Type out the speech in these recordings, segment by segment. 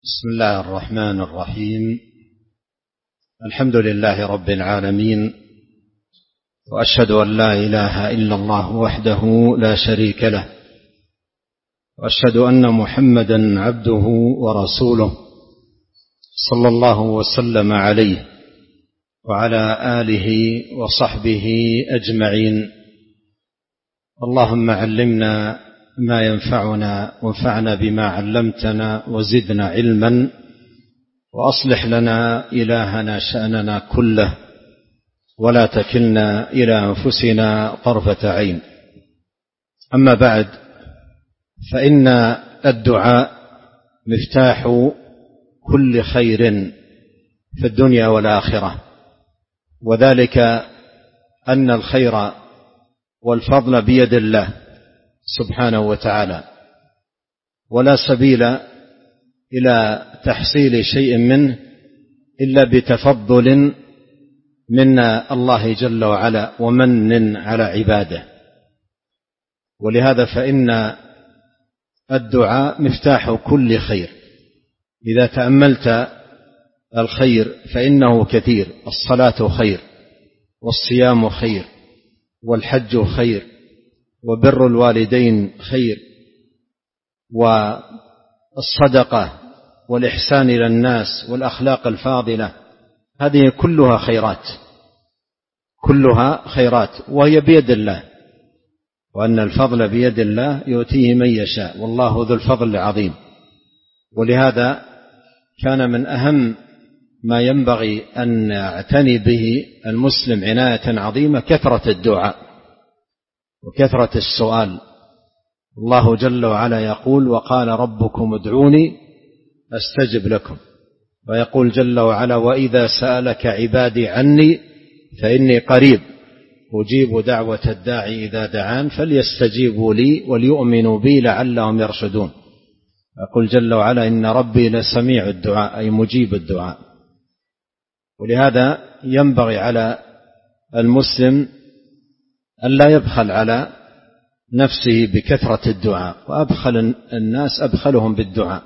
بسم الله الرحمن الرحيم. الحمد لله رب العالمين، وأشهد أن لا إله إلا الله وحده لا شريك له، وأشهد أن محمدا عبده ورسوله صلى الله وسلم عليه وعلى آله وصحبه أجمعين. اللهم علمنا ما ينفعنا وانفعنا بما علمتنا وزدنا علما، وأصلح لنا إلهنا شأننا كله، ولا تكلنا إلى أنفسنا طرفة عين. أما بعد، فإن الدعاء مفتاح كل خير في الدنيا والآخرة، وذلك أن الخير والفضل بيد الله سبحانه وتعالى، ولا سبيل إلى تحصيل شيء منه إلا بتفضل من الله جل وعلا ومن على عباده. ولهذا فإن الدعاء مفتاح كل خير. إذا تأملت الخير فإنه كثير. الصلاة خير، والصيام خير، والحج خير، وبر الوالدين خير، والصدقة والإحسان إلى الناس والأخلاق الفاضلة، هذه كلها خيرات، كلها خيرات، وهي بيد الله، وأن الفضل بيد الله يؤتيه من يشاء، والله ذو الفضل العظيم. ولهذا كان من أهم ما ينبغي أن يعتني به المسلم عناية عظيمة كثرة الدعاء وكثرة السؤال. الله جل وعلا يقول: وقال ربكم ادعوني أستجب لكم. ويقول جل وعلا: وإذا سألك عبادي عني فإني قريب أجيب دعوة الداعي إذا دعان فليستجيبوا لي وليؤمنوا بي لعلهم يرشدون. يقول جل وعلا: إن ربي لسميع الدعاء، أي مجيب الدعاء. ولهذا ينبغي على المسلم أن لا يبخل على نفسه بكثرة الدعاء، وأبخل الناس أبخلهم بالدعاء.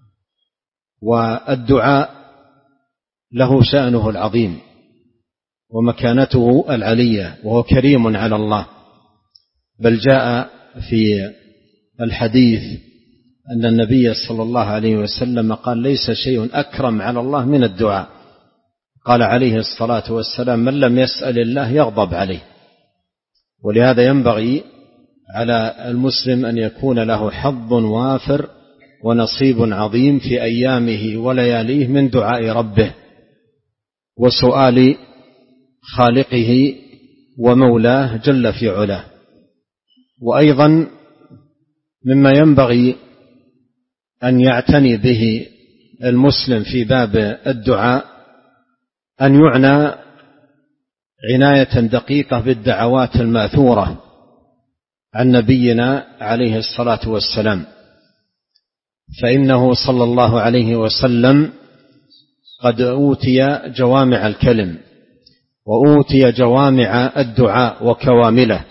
والدعاء له شأنه العظيم ومكانته العلية، وهو كريم على الله. بل جاء في الحديث أن النبي صلى الله عليه وسلم قال: ليس شيء أكرم على الله من الدعاء. قال عليه الصلاة والسلام: من لم يسأل الله يغضب عليه. ولهذا ينبغي على المسلم أن يكون له حظ وافر ونصيب عظيم في أيامه ولياليه من دعاء ربه وسؤال خالقه ومولاه جل في علاه. وأيضا مما ينبغي أن يعتني به المسلم في باب الدعاء أن يعنى عناية دقيقة بالدعوات الماثورة عن نبينا عليه الصلاة والسلام، فإنه صلى الله عليه وسلم قد أوتي جوامع الكلم، وأوتي جوامع الدعاء وكوامله.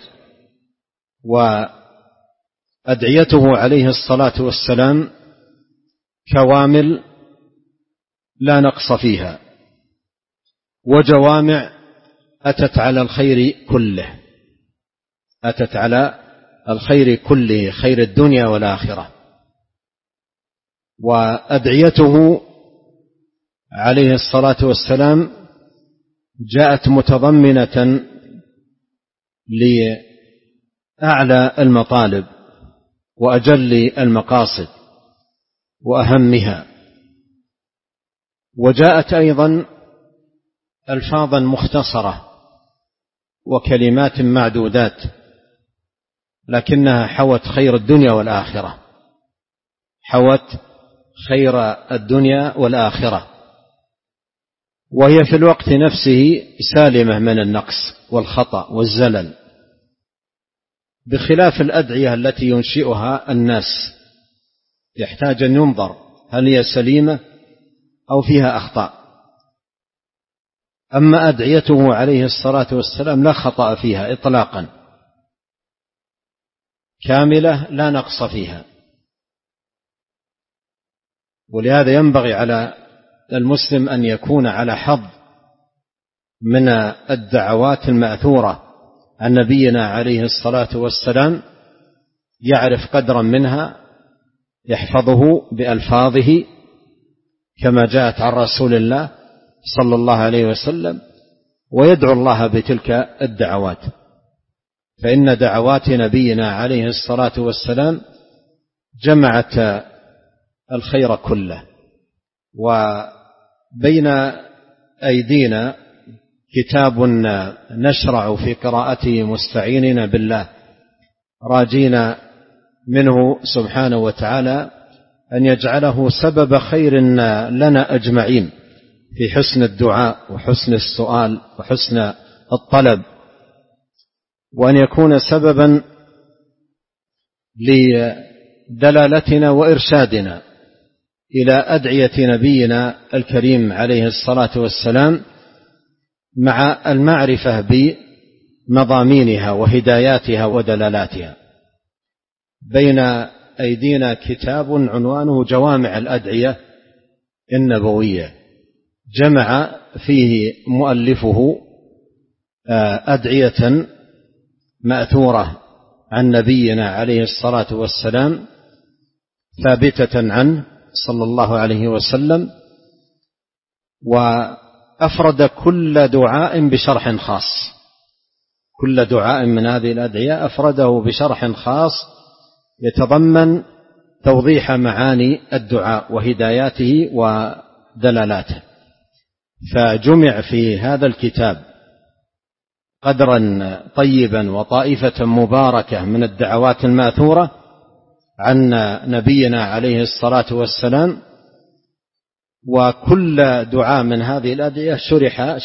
وأدعيته عليه الصلاة والسلام كوامل لا نقص فيها، وجوامع أتت على الخير كله، أتت على الخير كله، خير الدنيا والآخرة. وأدعيته عليه الصلاة والسلام جاءت متضمنة لأعلى المطالب وأجل المقاصد وأهمها. وجاءت أيضا ألفاظا مختصرة وكلمات معدودات، لكنها حوت خير الدنيا والآخرة، حوت خير الدنيا والآخرة، وهي في الوقت نفسه سالمة من النقص والخطأ والزلل، بخلاف الأدعية التي ينشئها الناس يحتاج أن ينظر هل هي سليمة أو فيها أخطاء. أما أدعيته عليه الصلاة والسلام لا خطأ فيها إطلاقا، كاملة لا نقص فيها. ولهذا ينبغي على المسلم أن يكون على حظ من الدعوات المأثورة عن نبينا عليه الصلاة والسلام، يعرف قدرا منها يحفظه بألفاظه كما جاءت عن رسول الله صلى الله عليه وسلم، ويدعو الله بتلك الدعوات، فإن دعوات نبينا عليه الصلاة والسلام جمعت الخير كله. وبين أيدينا كتاب نشرع في قراءته مستعينين بالله، راجين منه سبحانه وتعالى أن يجعله سبب خير لنا أجمعين في حسن الدعاء وحسن السؤال وحسن الطلب، وأن يكون سببا لدلالتنا وإرشادنا إلى أدعية نبينا الكريم عليه الصلاة والسلام، مع المعرفة بمضامينها وهداياتها ودلالاتها. بين أيدينا كتاب عنوانه جوامع الأدعية النبوية، جمع فيه مؤلفه أدعية مأثورة عن نبينا عليه الصلاة والسلام ثابتة عنه صلى الله عليه وسلم، وأفرد كل دعاء بشرح خاص. كل دعاء من هذه الأدعية أفرده بشرح خاص يتضمن توضيح معاني الدعاء وهداياته ودلالاته. فجمع في هذا الكتاب قدرا طيبا وطائفة مباركة من الدعوات الماثورة عن نبينا عليه الصلاة والسلام، وكل دعاء من هذه الأدعية شرح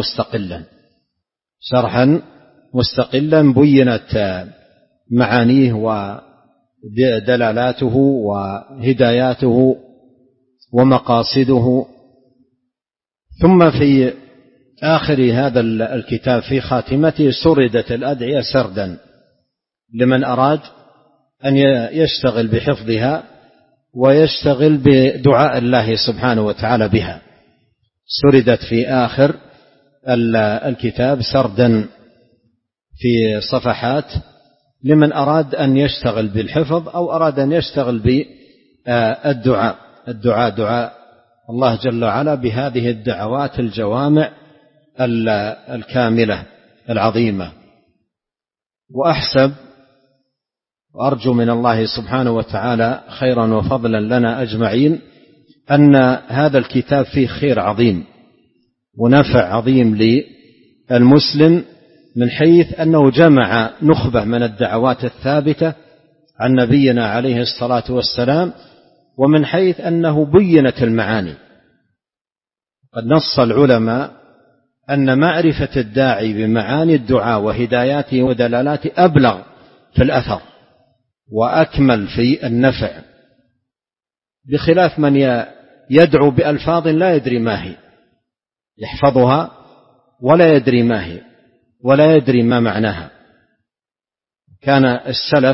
شرحا مستقلا بينت معانيه ودلالاته وهداياته ومقاصده. ثم في آخر هذا الكتاب في خاتمته سردت الأدعية سردا لمن أراد أن يشتغل بحفظها ويشتغل بدعاء الله سبحانه وتعالى بها. سردت في آخر الكتاب سردا في صفحات لمن أراد أن يشتغل بالحفظ أو أراد أن يشتغل بالدعاء. دعاء الله جل وعلا بهذه الدعوات الجوامع الكاملة العظيمة. وأحسب وأرجو من الله سبحانه وتعالى خيرا وفضلا لنا أجمعين أن هذا الكتاب فيه خير عظيم ونفع عظيم للمسلم، من حيث أنه جمع نخبة من الدعوات الثابتة عن نبينا عليه الصلاة والسلام، ومن حيث أنه بينت المعاني. قد نص العلماء أن معرفة الداعي بمعاني الدعاء وهداياته ودلالاته أبلغ في الأثر وأكمل في النفع، بخلاف من يدعو بألفاظ لا يدري ما هي، يحفظها ولا يدري ما هي ولا يدري ما معناها. كان السلف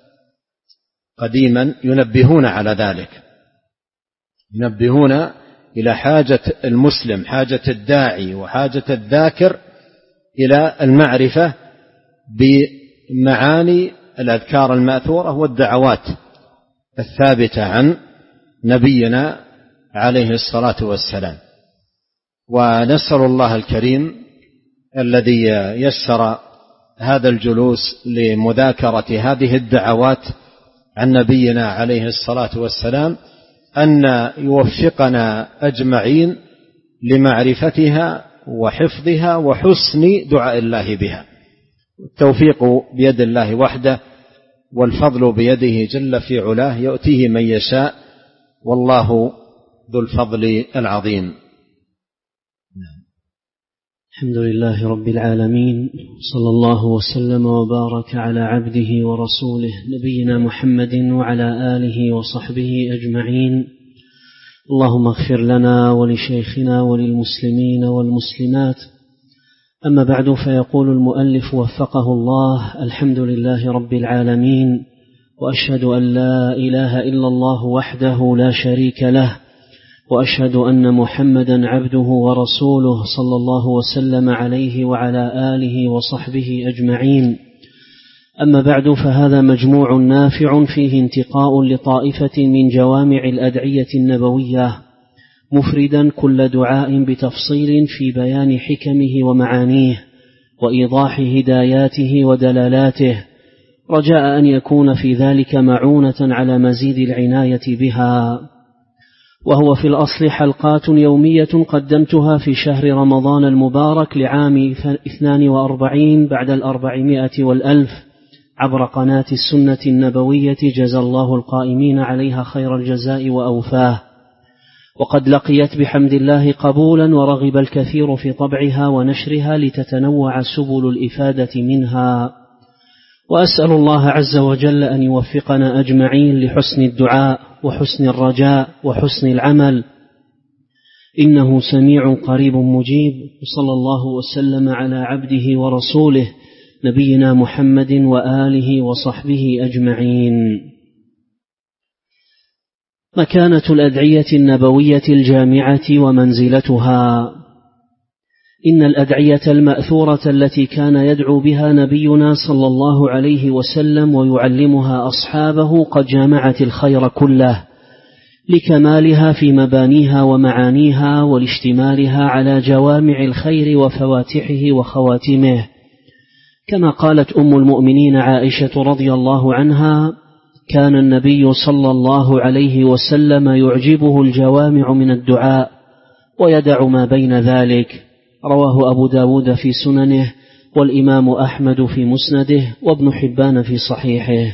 قديما ينبهون على ذلك، ينبهون إلى حاجة المسلم، حاجة الداعي وحاجة الذاكر إلى المعرفة بمعاني الأذكار المأثورة والدعوات الثابتة عن نبينا عليه الصلاة والسلام. ونسأل الله الكريم الذي يسر هذا الجلوس لمذاكرة هذه الدعوات عن نبينا عليه الصلاة والسلام أن يوفقنا أجمعين لمعرفتها وحفظها وحسن دعاء الله بها. التوفيق بيد الله وحده، والفضل بيده جل في علاه، يؤتيه من يشاء، والله ذو الفضل العظيم. الحمد لله رب العالمين، صلى الله وسلم وبارك على عبده ورسوله نبينا محمد وعلى آله وصحبه أجمعين. اللهم اغفر لنا ولشيخنا وللمسلمين والمسلمات. أما بعد، فيقول المؤلف وفقه الله: الحمد لله رب العالمين، وأشهد أن لا إله إلا الله وحده لا شريك له، وأشهد أن محمدا عبده ورسوله صلى الله وسلم عليه وعلى آله وصحبه أجمعين. أما بعد، فهذا مجموع نافع فيه انتقاء لطائفة من جوامع الأدعية النبوية، مفردا كل دعاء بتفصيل في بيان حكمه ومعانيه وإيضاح هداياته ودلالاته، رجاء أن يكون في ذلك معونة على مزيد العناية بها. وهو في الأصل حلقات يومية قدمتها في شهر رمضان المبارك لعام 42 بعد 400 والألف عبر قناة السنة النبوية، جزى الله القائمين عليها خير الجزاء وأوفاه. وقد لقيت بحمد الله قبولا، ورغب الكثير في طبعها ونشرها لتتنوع سبل الإفادة منها. وأسأل الله عز وجل أن يوفقنا أجمعين لحسن الدعاء وحسن الرجاء وحسن العمل، إنه سميع قريب مجيب. صلى الله وسلم على عبده ورسوله نبينا محمد وآله وصحبه أجمعين. مكانة الأدعية النبوية الجامعة ومنزلتها. إن الأدعية المأثورة التي كان يدعو بها نبينا صلى الله عليه وسلم ويعلمها أصحابه قد جامعت الخير كله لكمالها في مبانيها ومعانيها، ولاشتمالها على جوامع الخير وفواتحه وخواتمه، كما قالت أم المؤمنين عائشة رضي الله عنها: كان النبي صلى الله عليه وسلم يعجبه الجوامع من الدعاء ويدع ما بين ذلك. رواه أبو داود في سننه، والإمام أحمد في مسنده، وابن حبان في صحيحه.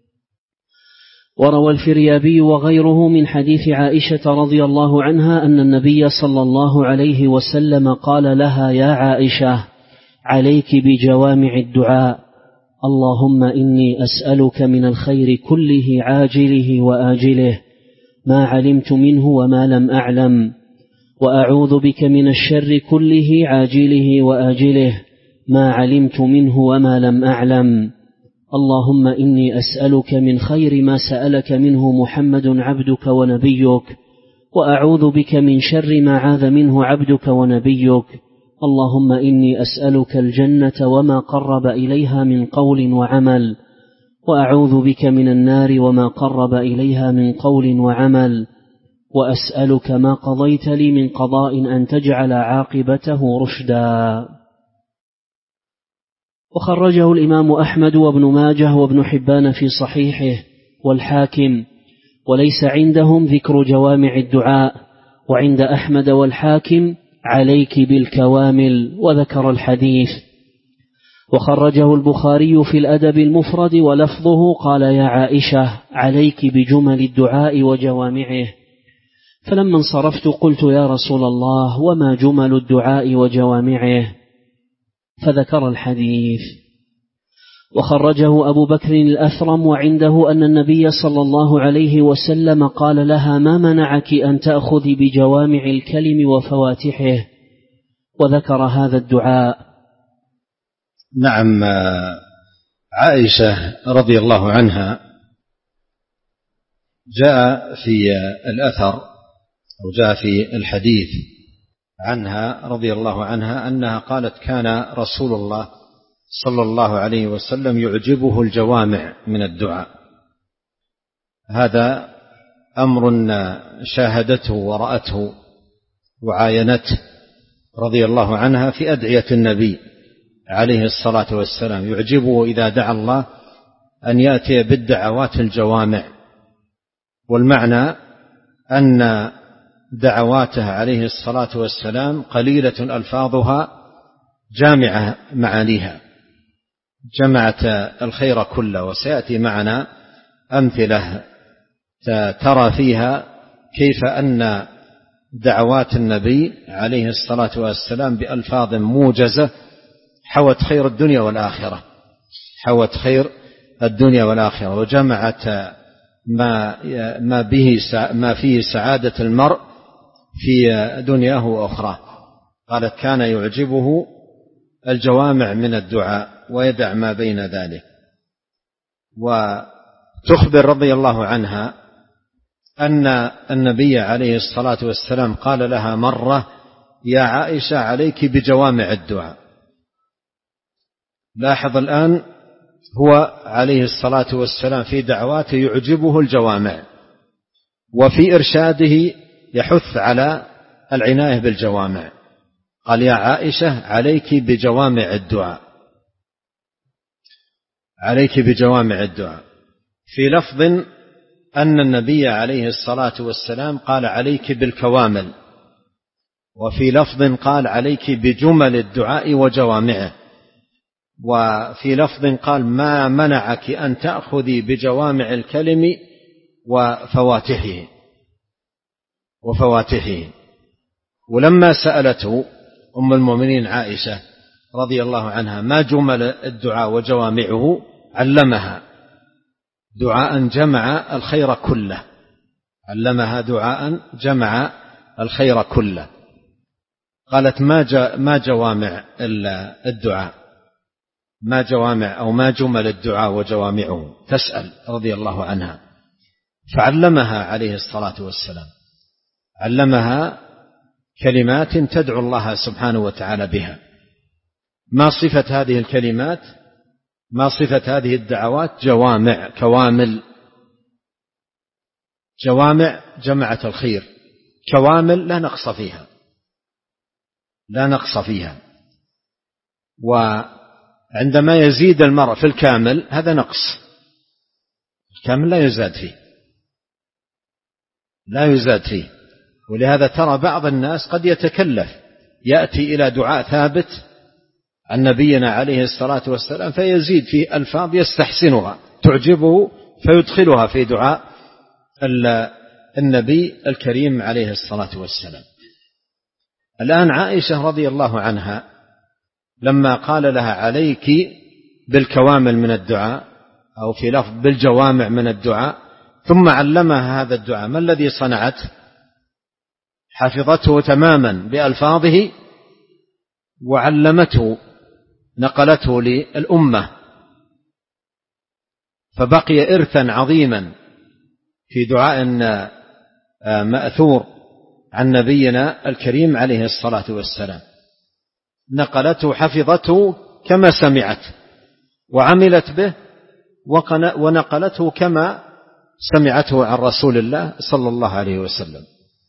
وروى الفريابي وغيره من حديث عائشة رضي الله عنها أن النبي صلى الله عليه وسلم قال لها: يا عائشة، عليك بجوامع الدعاء، اللهم إني أسألك من الخير كله عاجله وآجله ما علمت منه وما لم أعلم، وأعوذ بك من الشر كله عاجله وآجله ما علمت منه وما لم أعلم، اللهم إني أسألك من خير ما سألك منه محمد عبدك ونبيك، وأعوذ بك من شر ما عاذ منه عبدك ونبيك، اللهم إني أسألك الجنة وما قرب إليها من قول وعمل، وأعوذ بك من النار وما قرب إليها من قول وعمل، وأسألك ما قضيت لي من قضاء أن تجعل عاقبته رشدا. وخرجه الإمام أحمد وابن ماجه وابن حبان في صحيحه والحاكم، وليس عندهم ذكر جوامع الدعاء، وعند أحمد والحاكم عليك بالكوامل، وذكر الحديث. وخرجه البخاري في الأدب المفرد ولفظه قال: يا عائشة، عليك بجمل الدعاء وجوامعه. فلما انصرفت قلت: يا رسول الله، وما جمل الدعاء وجوامعه؟ فذكر الحديث. وخرجه أبو بكر الأثرم، وعنده أن النبي صلى الله عليه وسلم قال لها: ما منعك أن تأخذي بجوامع الكلم وفواتحه؟ وذكر هذا الدعاء. نعم، عائشة رضي الله عنها جاء في الأثر أو جاء في الحديث عنها رضي الله عنها أنها قالت: كان رسول الله صلى الله عليه وسلم يعجبه الجوامع من الدعاء. هذا أمر شاهدته ورأته وعاينته رضي الله عنها في أدعية النبي عليه الصلاة والسلام. يعجبه إذا دعا الله أن يأتي بالدعوات الجوامع، والمعنى أن دعواته عليه الصلاة والسلام قليلة ألفاظها جامعة معانيها، جمعت الخير كله. وسيأتي معنا أمثلة ترى فيها كيف أن دعوات النبي عليه الصلاة والسلام بألفاظ موجزة حوت خير الدنيا والآخرة، حوت خير الدنيا والآخرة، وجمعت ما فيه سعادة المرء في دنياه وأخراه. قالت: كان يعجبه الجوامع من الدعاء ويدع ما بين ذلك. وتخبر رضي الله عنها أن النبي عليه الصلاة والسلام قال لها مرة: يا عائشة عليك بجوامع الدعاء. لاحظ الآن، هو عليه الصلاة والسلام في دعواته يعجبه الجوامع، وفي إرشاده يحث على العناية بالجوامع. قال: يا عائشة عليك بجوامع الدعاء، عليك بجوامع الدعاء. في لفظ أن النبي عليه الصلاة والسلام قال: عليك بالكوامل. وفي لفظ قال: عليك بجمل الدعاء وجوامعه. وفي لفظ قال: ما منعك أن تأخذي بجوامع الكلم وفواتحه. ولما سألته أم المؤمنين عائشة رضي الله عنها ما جمل الدعاء وجوامعه، علمها دعاء جمع الخير كله، علمها دعاء جمع الخير كله. قالت: ما جوامع الدعاء، ما جوامع أو ما جمل الدعاء وجوامعه، تسأل رضي الله عنها. فعلمها عليه الصلاة والسلام، علمها كلمات تدعو الله سبحانه وتعالى بها. ما صفة هذه الكلمات؟ ما صفة هذه الدعوات؟ جوامع، كوامل. جوامع جمعت الخير، كوامل لا نقص فيها، لا نقص فيها. وعندما يزيد المرء في الكامل هذا نقص، الكامل لا يزاد فيه، لا يزاد فيه. ولهذا ترى بعض الناس قد يتكلف، يأتي إلى دعاء ثابت عن نبينا عليه الصلاة والسلام فيزيد في ألفاظ يستحسنها تعجبه فيدخلها في دعاء النبي الكريم عليه الصلاة والسلام. الآن عائشة رضي الله عنها لما قال لها: عليك بالكوامل من الدعاء، أو في لفظ بالجوامع من الدعاء، ثم علمها هذا الدعاء، ما الذي صنعت؟ حفظته تماما بألفاظه وعلمته، نقلته للأمة، فبقي إرثا عظيما في دعاء مأثور عن نبينا الكريم عليه الصلاة والسلام. نقلته، حفظته كما سمعت، وعملت به، ونقلته كما سمعته عن رسول الله صلى الله عليه وسلم.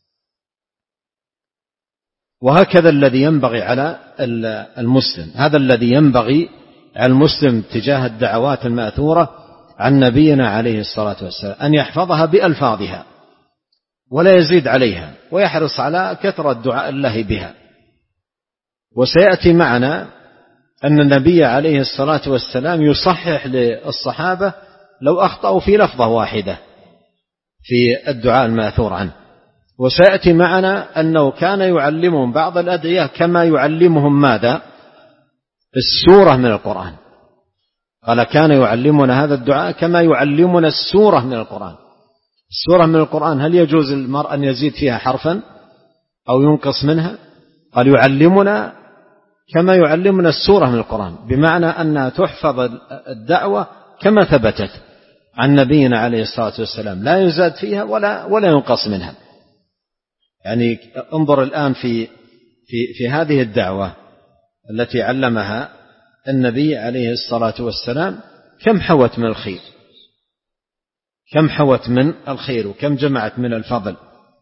وهكذا الذي ينبغي على المسلم، هذا الذي ينبغي على المسلم تجاه الدعوات المأثورة عن نبينا عليه الصلاة والسلام، أن يحفظها بألفاظها ولا يزيد عليها، ويحرص على كثرة دعاء الله بها. وسيأتي معنا أن النبي عليه الصلاة والسلام يصحح للصحابة لو أخطأوا في لفظة واحدة في الدعاء المأثور عنه. وسيأتي معنا أنه كان يعلمهم بعض الأدعية كما يعلمهم ماذا؟ السورة من القرآن. قال: كان يعلمنا هذا الدعاء كما يعلمنا السورة من القرآن. السورة من القرآن هل يجوز للمرء أن يزيد فيها حرفا أو ينقص منها؟ قال: يعلمنا كما يعلمنا السورة من القرآن، بمعنى أنها تحفظ الدعوة كما ثبتت عن نبينا عليه الصلاة والسلام، لا يزاد فيها ولا ينقص منها. يعني انظر الآن في هذه الدعوة التي علمها النبي عليه الصلاة والسلام كم حوت من الخير، كم حوت من الخير، وكم جمعت من الفضل.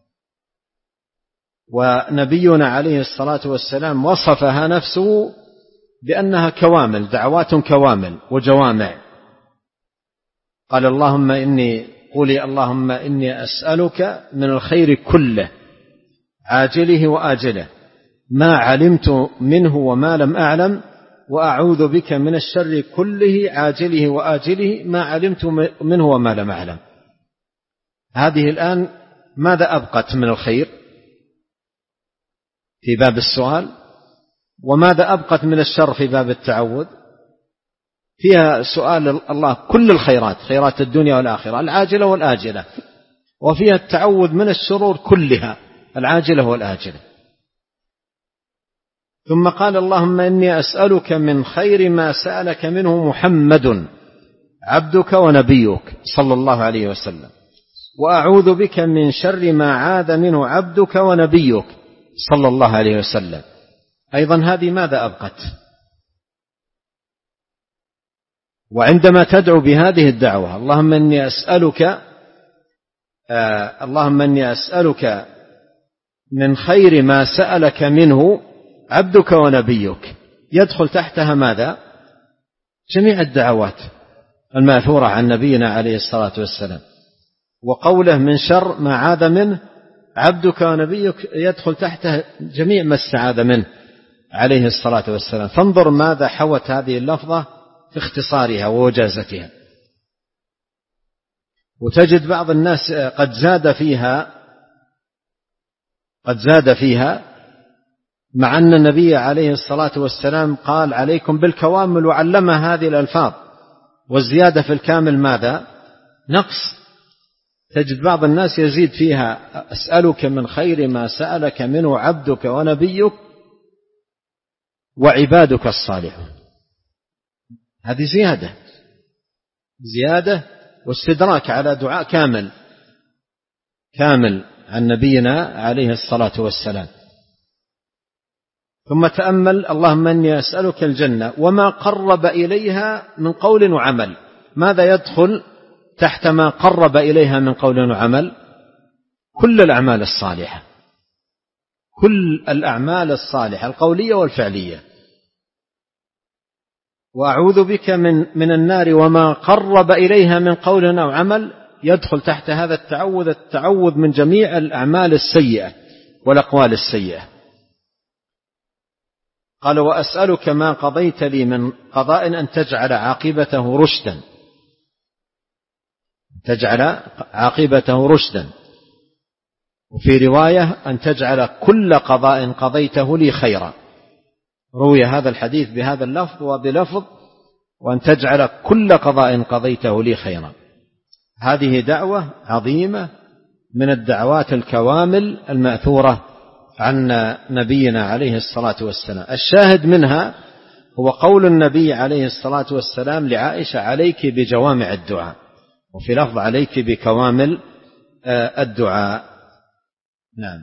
ونبينا عليه الصلاة والسلام وصفها نفسه بأنها كوامل، دعوات كوامل وجوامع. قال: قولي اللهم إني أسألك من الخير كله عاجله وآجله ما علمت منه وما لم أعلم، وأعوذ بك من الشر كله عاجله وآجله ما علمت منه وما لم أعلم. هذه الآن ماذا أبقت من الخير في باب السؤال؟ وماذا أبقت من الشر في باب التعوذ؟ فيها سؤال الله كل الخيرات، خيرات الدنيا والآخرة العاجلة والآجلة، وفيها التعوذ من الشرور كلها العاجلة والآجلة. ثم قال: اللهم إني أسألك من خير ما سألك منه محمد عبدك ونبيك صلى الله عليه وسلم، وأعوذ بك من شر ما عاذ منه عبدك ونبيك صلى الله عليه وسلم. أيضا هذه ماذا أبقت؟ وعندما تدعو بهذه الدعوة اللهم إني أسألك من خير ما سألك منه عبدك ونبيك، يدخل تحتها ماذا؟ جميع الدعوات الماثورة عن نبينا عليه الصلاة والسلام. وقوله من شر ما عاذ منه عبدك ونبيك يدخل تحته جميع ما استعاذ منه عليه الصلاة والسلام. فانظر ماذا حوت هذه اللفظة في اختصارها ووجازتها. وتجد بعض الناس قد زاد فيها مع أن النبي عليه الصلاة والسلام قال عليكم بالكوامل وعلمها هذه الألفاظ، والزيادة في الكامل ماذا؟ نقص. تجد بعض الناس يزيد فيها أسألك من خير ما سألك منه عبدك ونبيك وعبادك الصالحون. هذه زيادة واستدراك على دعاء كامل عن نبينا عليه الصلاة والسلام. ثم تأمل اللهم إني أسألك الجنة وما قرب إليها من قول وعمل. ماذا يدخل تحت ما قرب إليها من قول وعمل؟ كل الأعمال الصالحة، كل الأعمال الصالحة القولية والفعلية. وأعوذ بك من النار وما قرب إليها من قول أو عمل، يدخل تحت هذا التعوذ من جميع الأعمال السيئة والأقوال السيئة. قال وأسألك ما قضيت لي من قضاء أن تجعل عاقبته رشدا، وفي رواية أن تجعل كل قضاء قضيته لي خيرا. روي هذا الحديث بهذا اللفظ وبلفظ وأن تجعل كل قضاء قضيته لي خيرا. هذه دعوة عظيمة من الدعوات الكوامل المأثورة عن نبينا عليه الصلاة والسلام. الشاهد منها هو قول النبي عليه الصلاة والسلام لعائشة عليك بجوامع الدعاء، وفي لفظ عليك بكوامل الدعاء. نعم.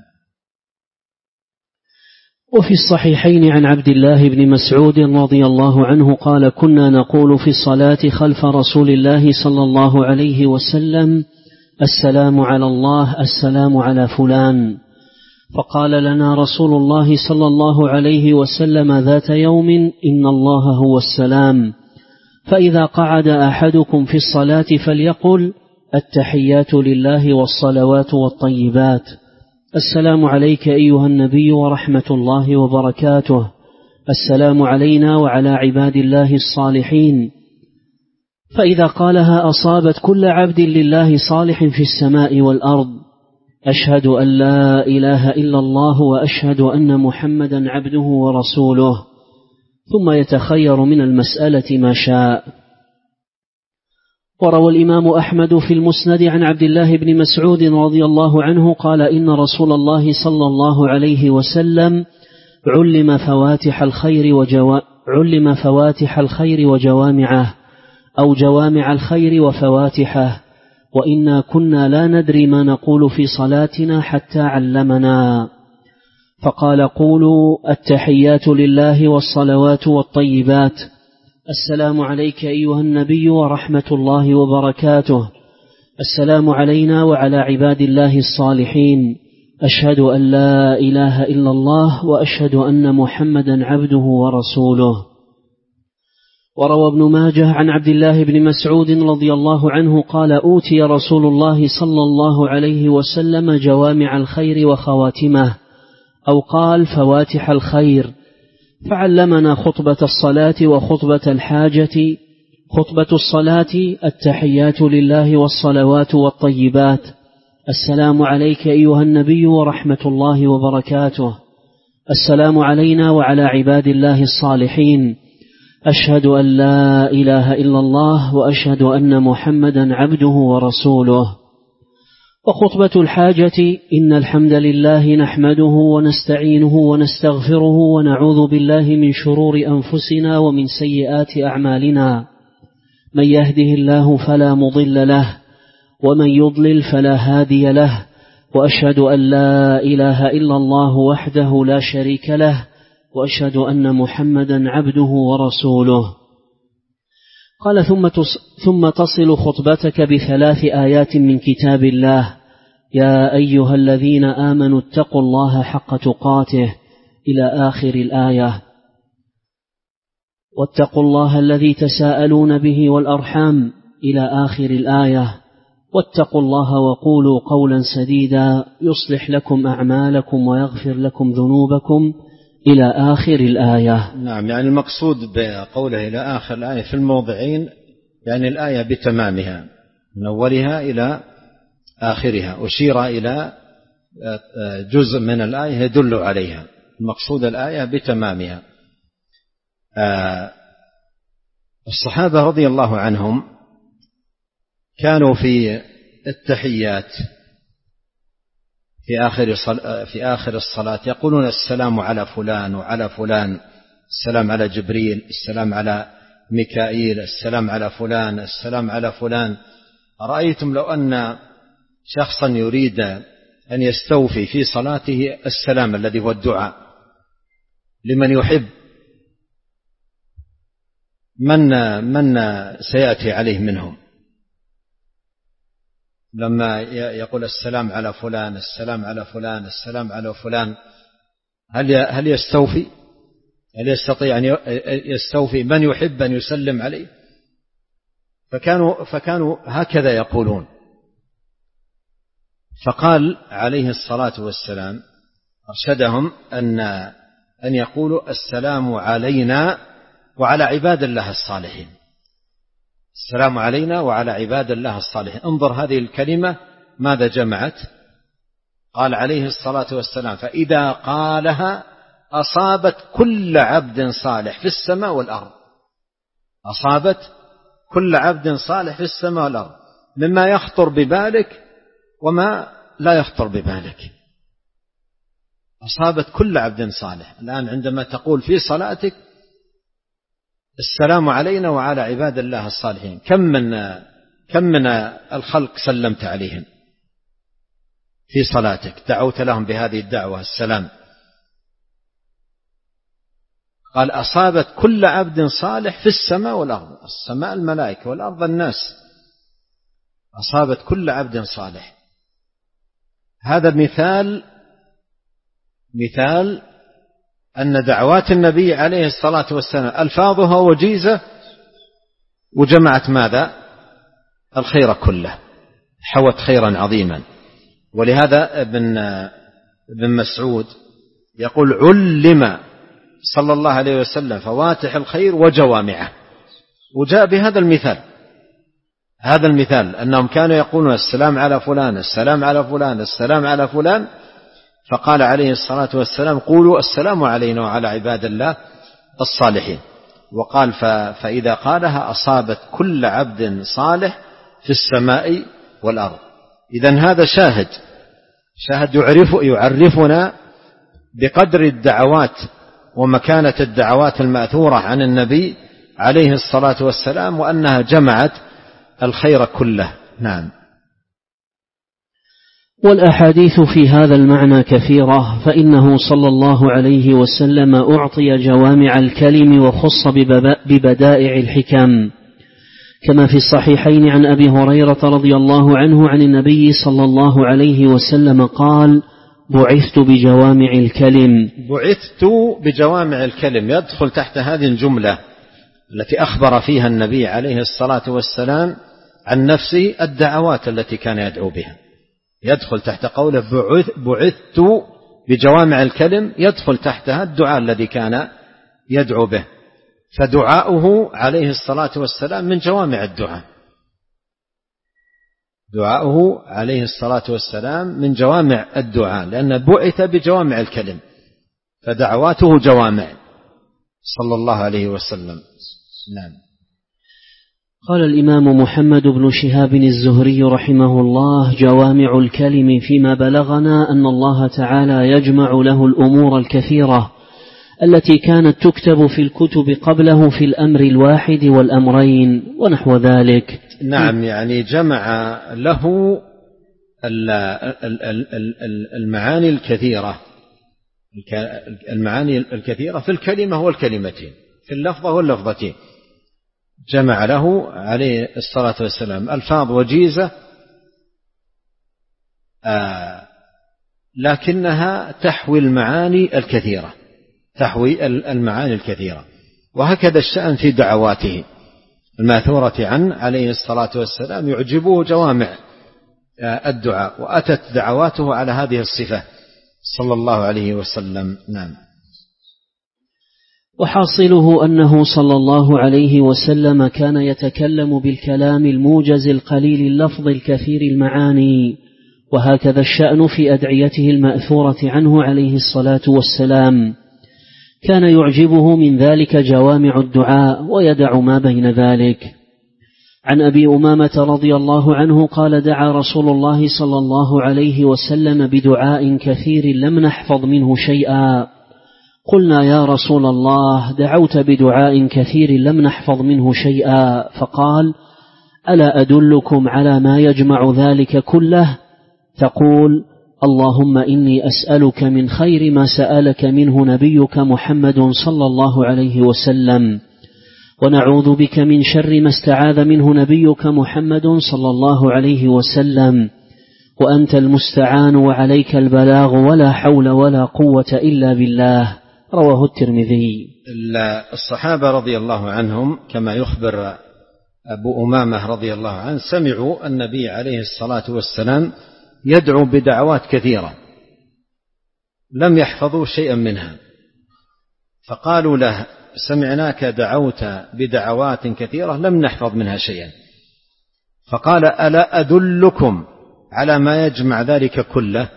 وفي الصحيحين عن عبد الله بن مسعود رضي الله عنه قال كنا نقول في الصلاة خلف رسول الله صلى الله عليه وسلم السلام على الله السلام على فلان، فقال لنا رسول الله صلى الله عليه وسلم ذات يوم إن الله هو السلام، فإذا قعد أحدكم في الصلاة فليقل التحيات لله والصلوات والطيبات، السلام عليك أيها النبي ورحمة الله وبركاته، السلام علينا وعلى عباد الله الصالحين. فإذا قالها أصابت كل عبد لله صالح في السماء والأرض، أشهد أن لا إله إلا الله وأشهد أن محمدا عبده ورسوله، ثم يتخير من المسألة ما شاء. وروى الإمام أحمد في المسند عن عبد الله بن مسعود رضي الله عنه قال إن رسول الله صلى الله عليه وسلم علم فواتح الخير وجوامعه أو جوامع الخير وفواتحه، وإنا كنا لا ندري ما نقول في صلاتنا حتى علمنا، فقال قولوا التحيات لله والصلوات والطيبات، السلام عليك أيها النبي ورحمة الله وبركاته، السلام علينا وعلى عباد الله الصالحين، أشهد أن لا إله إلا الله وأشهد أن محمدا عبده ورسوله. وروى ابن ماجه عن عبد الله بن مسعود رضي الله عنه قال أوتي رسول الله صلى الله عليه وسلم جوامع الخير وخواتمه، أو قال فواتح الخير، فعلمنا خطبة الصلاة وخطبة الحاجة. خطبة الصلاة التحيات لله والصلوات والطيبات، السلام عليك أيها النبي ورحمة الله وبركاته، السلام علينا وعلى عباد الله الصالحين، أشهد أن لا إله إلا الله وأشهد أن محمدا عبده ورسوله. وخطبة الحاجة إن الحمد لله نحمده ونستعينه ونستغفره ونعوذ بالله من شرور أنفسنا ومن سيئات أعمالنا، من يهده الله فلا مضل له ومن يضلل فلا هادي له، وأشهد أن لا إله إلا الله وحده لا شريك له، وأشهد أن محمدا عبده ورسوله. قال ثم تصل خطبتك ب3 آيات من كتاب الله: يا أيها الذين آمنوا اتقوا الله حق تقاته إلى آخر الآية، واتقوا الله الذي تساءلون به والأرحام إلى آخر الآية، واتقوا الله وقولوا قولا سديدا يصلح لكم أعمالكم ويغفر لكم ذنوبكم إلى آخر الآية. نعم، يعني المقصود بقوله إلى آخر الآية في الموضعين يعني الآية بتمامها من أولها إلى آخرها، أشير إلى جزء من الآية يدل عليها، المقصود الآية بتمامها. الصحابة رضي الله عنهم كانوا في التحيات في آخر الصلاة يقولون: السلام على فلان وعلى فلان، السلام على جبريل، السلام على ميكائيل، السلام على فلان، السلام على فلان. أرأيتم لو أن شخصا يريد أن يستوفي في صلاته السلام الذي هو الدعاء لمن يحب، من سيأتي عليه منهم؟ لما يقول السلام على فلان، السلام على فلان، السلام على فلان، هل يستوفي؟ هل يستطيع أن يستوفي من يحب أن يسلم عليه؟ فكانوا هكذا يقولون. فقال عليه الصلاة والسلام أرشدهم أن يقولوا: السلام علينا وعلى عباد الله الصالحين. السلام علينا وعلى عباد الله الصالحين. انظر هذه الكلمة ماذا جمعت؟ قال عليه الصلاة والسلام: فإذا قالها أصابت كل عبد صالح في السماء والأرض. أصابت كل عبد صالح في السماء والأرض، مما يخطر ببالك وما لا يخطر ببالك. أصابت كل عبد صالح. الآن عندما تقول في صلاتك السلام علينا وعلى عباد الله الصالحين، كم من الخلق سلمت عليهم في صلاتك، دعوت لهم بهذه الدعوة السلام. قال: أصابت كل عبد صالح في السماء والأرض، السماء الملائكة والأرض الناس، أصابت كل عبد صالح. هذا مثال أن دعوات النبي عليه الصلاة والسلام ألفاظها وجيزة وجمعت ماذا؟ الخير كله، حوت خيرا عظيما. ولهذا ابن مسعود يقول: علم صلى الله عليه وسلم فواتح الخير وجوامعه. وجاء بهذا المثال، هذا المثال أنهم كانوا يقولون: السلام على فلان، السلام على فلان، السلام على فلان. فقال عليه الصلاة والسلام: قولوا السلام علينا وعلى عباد الله الصالحين. وقال: فإذا قالها أصابت كل عبد صالح في السماء والأرض. إذن هذا شاهد يعرفنا بقدر الدعوات ومكانة الدعوات المأثورة عن النبي عليه الصلاة والسلام، وأنها جمعت الخير كله. نعم. والأحاديث في هذا المعنى كثيرة، فإنه صلى الله عليه وسلم أعطي جوامع الكلم وخص ببدائع الحكم، كما في الصحيحين عن أبي هريرة رضي الله عنه عن النبي صلى الله عليه وسلم قال: بعثت بجوامع الكلم. بعثت بجوامع الكلم يدخل تحت هذه الجملة التي أخبر فيها النبي عليه الصلاة والسلام عن نفسه الدعوات التي كان يدعو بها، يدخل تحت قوله بعثت بجوامع الكلم، يدخل تحتها الدعاء الذي كان يدعو به. فدعاؤه عليه الصلاة والسلام من جوامع الدعاء، دعاؤه عليه الصلاة والسلام من جوامع الدعاء، لأن بعث بجوامع الكلم، فدعواته جوامع صلى الله عليه وسلم. نعم. قال الإمام محمد بن شهاب الزهري رحمه الله: جوامع الكلم فيما بلغنا أن الله تعالى يجمع له الأمور الكثيرة التي كانت تكتب في الكتب قبله في الأمر الواحد والأمرين ونحو ذلك. نعم، يعني جمع له المعاني الكثيرة، المعاني الكثيرة في الكلمة والكلمتين، في اللفظة واللفظتين، جمع له عليه الصلاة والسلام ألفاظ وجيزة لكنها تحوي المعاني الكثيرة، تحوي المعاني الكثيرة. وهكذا الشأن في دعواته الماثورة عنه عليه الصلاة والسلام، يعجبه جوامع الدعاء، وأتت دعواته على هذه الصفة صلى الله عليه وسلم. نعم. وحاصله أنه صلى الله عليه وسلم كان يتكلم بالكلام الموجز القليل اللفظ الكثير المعاني، وهكذا الشأن في أدعيته المأثورة عنه عليه الصلاة والسلام، كان يعجبه من ذلك جوامع الدعاء ويدع ما بين ذلك. عن أبي أمامة رضي الله عنه قال: دعا رسول الله صلى الله عليه وسلم بدعاء كثير لم نحفظ منه شيئا. قلنا: يا رسول الله، دعوت بدعاء كثير لم نحفظ منه شيئا. فقال: ألا أدلكم على ما يجمع ذلك كله؟ تقول: اللهم إني أسألك من خير ما سألك منه نبيك محمد صلى الله عليه وسلم، ونعوذ بك من شر ما استعاذ منه نبيك محمد صلى الله عليه وسلم، وأنت المستعان وعليك البلاغ ولا حول ولا قوة إلا بالله. رواه الترمذي. الصحابة رضي الله عنهم كما يخبر أبو أمامة رضي الله عنه سمعوا النبي عليه الصلاة والسلام يدعو بدعوات كثيرة لم يحفظوا شيئا منها، فقالوا له: سمعناك دعوت بدعوات كثيرة لم نحفظ منها شيئا. فقال: ألا أدلكم على ما يجمع ذلك كله؟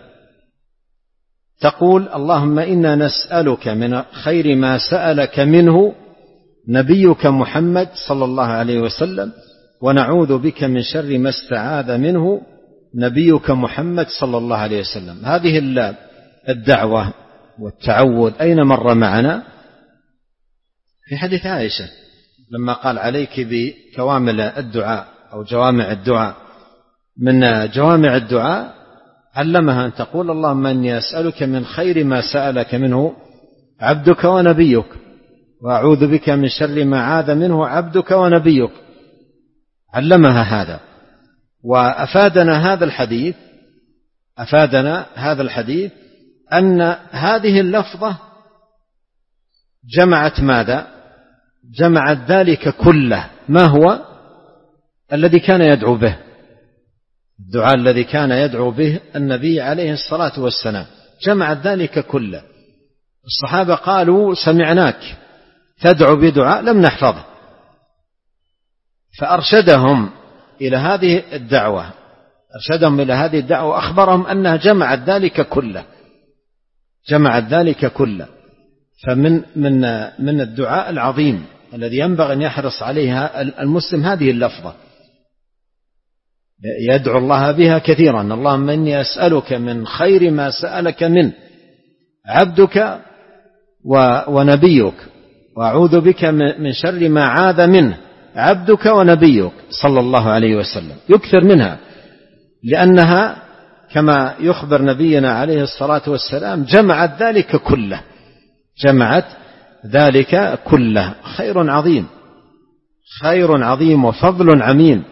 تقول: اللهم إنا نسألك من خير ما سألك منه نبيك محمد صلى الله عليه وسلم، ونعوذ بك من شر ما استعاذ منه نبيك محمد صلى الله عليه وسلم. هذه الدعوة والتعوذ أين مر معنا؟ في حديث عائشة لما قال: عليك بكوامل الدعاء أو جوامع الدعاء. من جوامع الدعاء علمها أن تقول: اللهم إني أسألك من خير ما سألك منه عبدك ونبيك، وأعوذ بك من شر ما عاذ منه عبدك ونبيك. علمها هذا. وأفادنا هذا الحديث أن هذه اللفظة جمعت ماذا؟ جمعت ذلك كله. ما هو الذي كان يدعو به؟ الدعاء الذي كان يدعو به النبي عليه الصلاة والسلام جمعت ذلك كله. الصحابة قالوا: سمعناك تدعو بدعاء لم نحفظه، فأرشدهم إلى هذه الدعوة وأخبرهم أنها جمعت ذلك كله. فمن الدعاء العظيم الذي ينبغي أن يحرص عليها المسلم هذه اللفظة، يدعو الله بها كثيرا: اللهم إني أسألك من خير ما سألك منه عبدك ونبيك، وأعوذ بك من شر ما عاذ منه عبدك ونبيك صلى الله عليه وسلم. يكثر منها، لأنها كما يخبر نبينا عليه الصلاة والسلام جمعت ذلك كله. خير عظيم وفضل عميم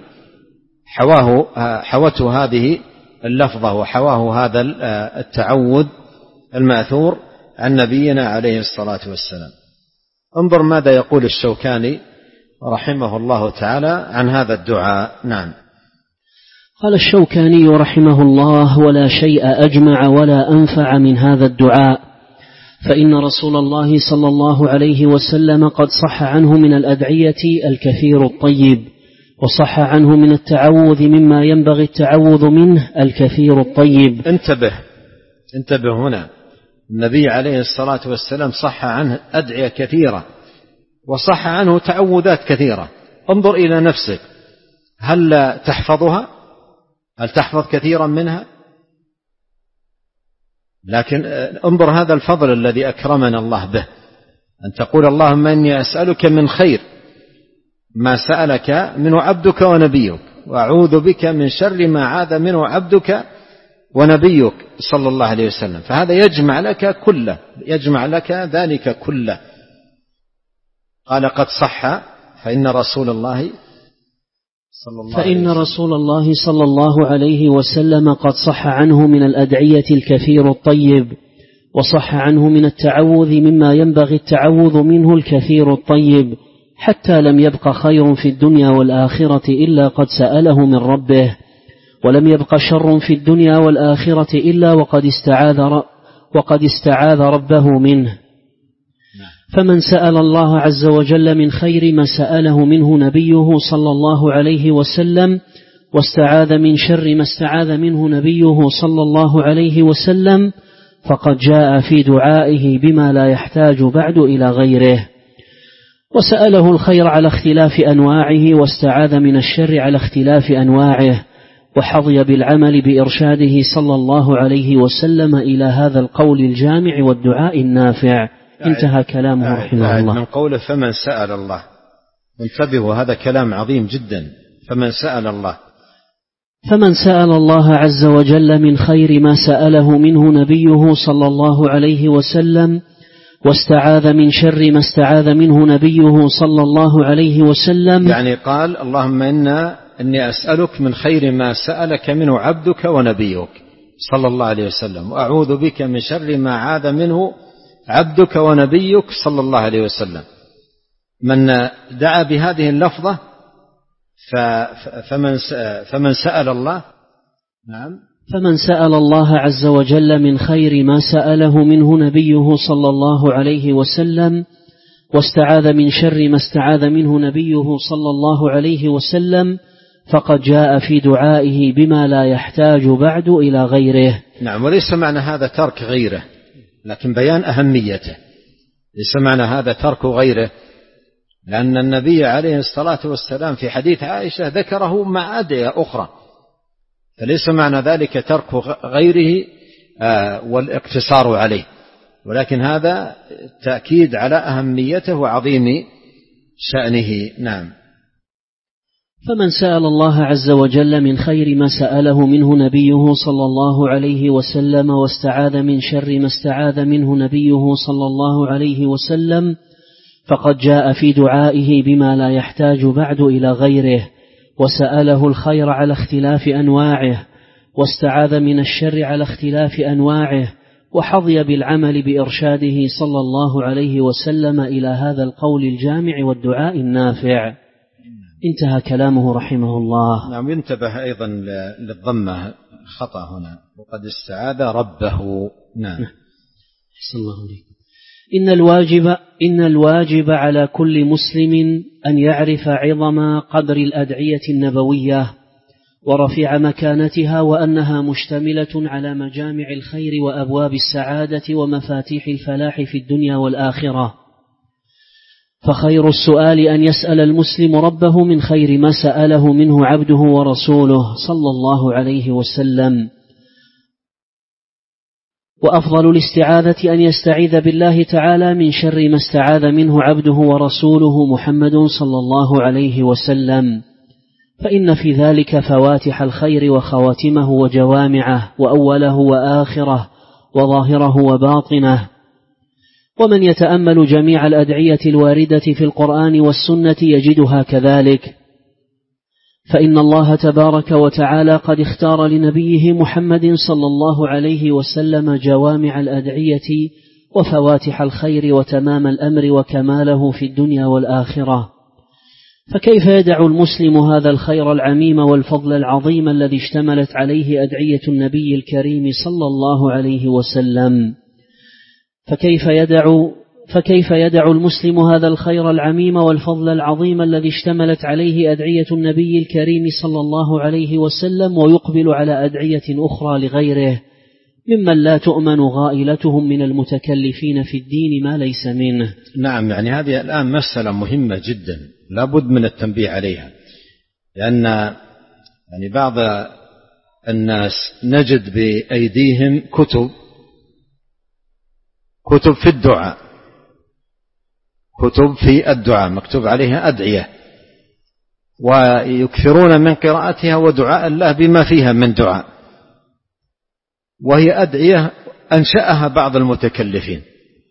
حوته هذه اللفظة، وحواه هذا التعوذ المأثور عن نبينا عليه الصلاة والسلام. انظر ماذا يقول الشوكاني رحمه الله تعالى عن هذا الدعاء. نعم. قال الشوكاني رحمه الله: ولا شيء أجمع ولا أنفع من هذا الدعاء، فإن رسول الله صلى الله عليه وسلم قد صح عنه من الأدعية الكثير الطيب، وصح عنه من التعوذ مما ينبغي التعوذ منه الكثير الطيب. انتبه هنا، النبي عليه الصلاة والسلام صح عنه أدعية كثيرة، وصح عنه تعوذات كثيرة. انظر إلى نفسك، هل تحفظها؟ هل تحفظ كثيرا منها؟ لكن انظر هذا الفضل الذي أكرمنا الله به، أن تقول: اللهم إني أسألك من خير ما سألك منه عبدك ونبيك، وأعوذ بك من شر ما عاذ منه عبدك ونبيك صلى الله عليه وسلم. فهذا يجمع لك كله، يجمع لك ذلك كله. قال قد صح فإن رسول الله صلى الله عليه وسلم قد صح عنه من الأدعية الكثير الطيب، وصح عنه من التعوذ مما ينبغي التعوذ منه الكثير الطيب، حتى لم يبق خير في الدنيا والآخرة إلا قد سأله من ربه، ولم يبق شر في الدنيا والآخرة إلا وقد استعاذ ربه منه. فمن سأل الله عز وجل من خير ما سأله منه نبيه صلى الله عليه وسلم، واستعاذ من شر ما استعاذ منه نبيه صلى الله عليه وسلم، فقد جاء في دعائه بما لا يحتاج بعد إلى غيره، وسأله الخير على اختلاف أنواعه، واستعاذ من الشر على اختلاف أنواعه، وحظي بالعمل بإرشاده صلى الله عليه وسلم إلى هذا القول الجامع والدعاء النافع. انتهى كلامه رحمه الله. من قوله فمن سأل الله، انتبهوا هذا كلام عظيم جدا. فمن سأل الله عز وجل من خير ما سأله منه نبيه صلى الله عليه وسلم، واستعاذ من شر ما استعاذ منه نبيه صلى الله عليه وسلم، يعني قال اللهم إني أسألك من خير ما سألك منه عبدك ونبيك صلى الله عليه وسلم، وأعوذ بك من شر ما عاذ منه عبدك ونبيك صلى الله عليه وسلم. من دعا بهذه اللفظة فمن سأل الله، نعم، فمن سأل الله عز وجل من خير ما سأله منه نبيه صلى الله عليه وسلم، واستعاذ من شر ما استعاذ منه نبيه صلى الله عليه وسلم، فقد جاء في دعائه بما لا يحتاج بعد إلى غيره. نعم، وليس معنى هذا ترك غيره، لكن بيان أهميته. ليس معنى هذا ترك غيره، لأن النبي عليه الصلاة والسلام في حديث عائشة ذكره مع أدعية أخرى، فليس معنى ذلك ترك غيره والاقتصار عليه، ولكن هذا تأكيد على أهميته وعظيم شأنه. نعم. فمن سأل الله عز وجل من خير ما سأله منه نبيه صلى الله عليه وسلم، واستعاذ من شر ما استعاذ منه نبيه صلى الله عليه وسلم، فقد جاء في دعائه بما لا يحتاج بعد إلى غيره، وسأله الخير على اختلاف أنواعه، واستعاذ من الشر على اختلاف أنواعه، وحظي بالعمل بإرشاده صلى الله عليه وسلم إلى هذا القول الجامع والدعاء النافع. انتهى كلامه رحمه الله. نعم، ينتبه أيضا للضمة خطأ هنا، وقد استعاذ ربه. نعم. أحسن الله عليكم. إن الواجب على كل مسلم أن يعرف عظم قدر الأدعية النبوية ورفيع مكانتها، وأنها مشتملة على مجامع الخير وأبواب السعادة ومفاتيح الفلاح في الدنيا والآخرة. فخير السؤال أن يسأل المسلم ربه من خير ما سأله منه عبده ورسوله صلى الله عليه وسلم، وأفضل الاستعاذة أن يستعيذ بالله تعالى من شر ما استعاذ منه عبده ورسوله محمد صلى الله عليه وسلم، فإن في ذلك فواتح الخير وخواتمه وجوامعه، وأوله وآخره، وظاهره وباطنه. ومن يتأمل جميع الأدعية الواردة في القرآن والسنة يجدها كذلك، فإن الله تبارك وتعالى قد اختار لنبيه محمد صلى الله عليه وسلم جوامع الأدعية وفواتح الخير وتمام الأمر وكماله في الدنيا والآخرة. فكيف يدع المسلم هذا الخير العميم والفضل العظيم الذي اشتملت عليه أدعية النبي الكريم صلى الله عليه وسلم؟ فكيف يدع المسلم هذا الخير العميم والفضل العظيم الذي اشتملت عليه أدعية النبي الكريم صلى الله عليه وسلم، ويقبل على أدعية أخرى لغيره ممن لا تؤمن غائلتهم من المتكلفين في الدين ما ليس منه؟ نعم، يعني هذه الآن مسألة مهمة جدا لا بد من التنبيه عليها، لأن يعني بعض الناس نجد بأيديهم كتب في الدعاء، كتب في الدعاء مكتوب عليها أدعية، ويكثرون من قراءتها ودعاء الله بما فيها من دعاء، وهي أدعية أنشأها بعض المتكلفين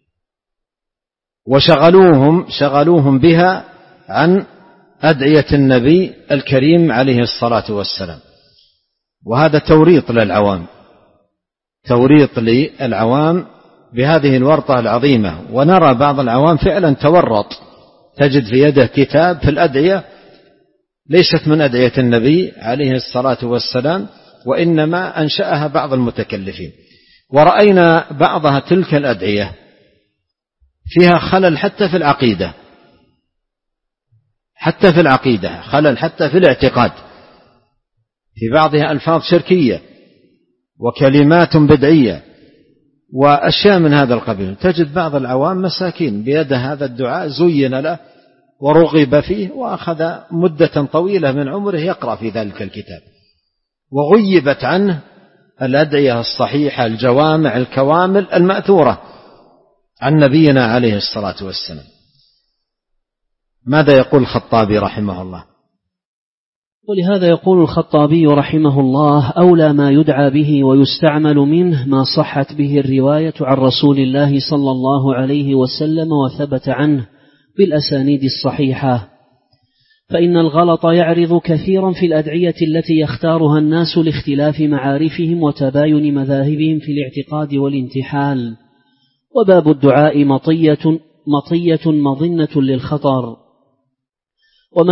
وشغلوهم بها عن أدعية النبي الكريم عليه الصلاة والسلام. وهذا توريط للعوام بهذه الورطة العظيمة. ونرى بعض العوام فعلا تورط، تجد في يده كتاب في الأدعية ليست من أدعية النبي عليه الصلاة والسلام، وإنما أنشأها بعض المتكلفين. ورأينا بعضها تلك الأدعية فيها خلل حتى في العقيدة، خلل حتى في الاعتقاد، في بعضها ألفاظ شركية وكلمات بدعية وأشياء من هذا القبيل. تجد بعض العوام مساكين بيد هذا الدعاء زين له ورغب فيه، وأخذ مدة طويلة من عمره يقرأ في ذلك الكتاب، وغيبت عنه الأدعية الصحيحة الجوامع الكوامل المأثورة عن نبينا عليه الصلاة والسلام. ماذا يقول الخطابي رحمه الله؟ ولهذا يقول الخطابي رحمه الله: أولى ما يدعى به ويستعمل منه ما صحت به الرواية عن رسول الله صلى الله عليه وسلم وثبت عنه بالأسانيد الصحيحة، فإن الغلط يعرض كثيرا في الأدعية التي يختارها الناس لاختلاف معارفهم وتباين مذاهبهم في الاعتقاد والانتحال. وباب الدعاء مطية مظنة للخطر، وما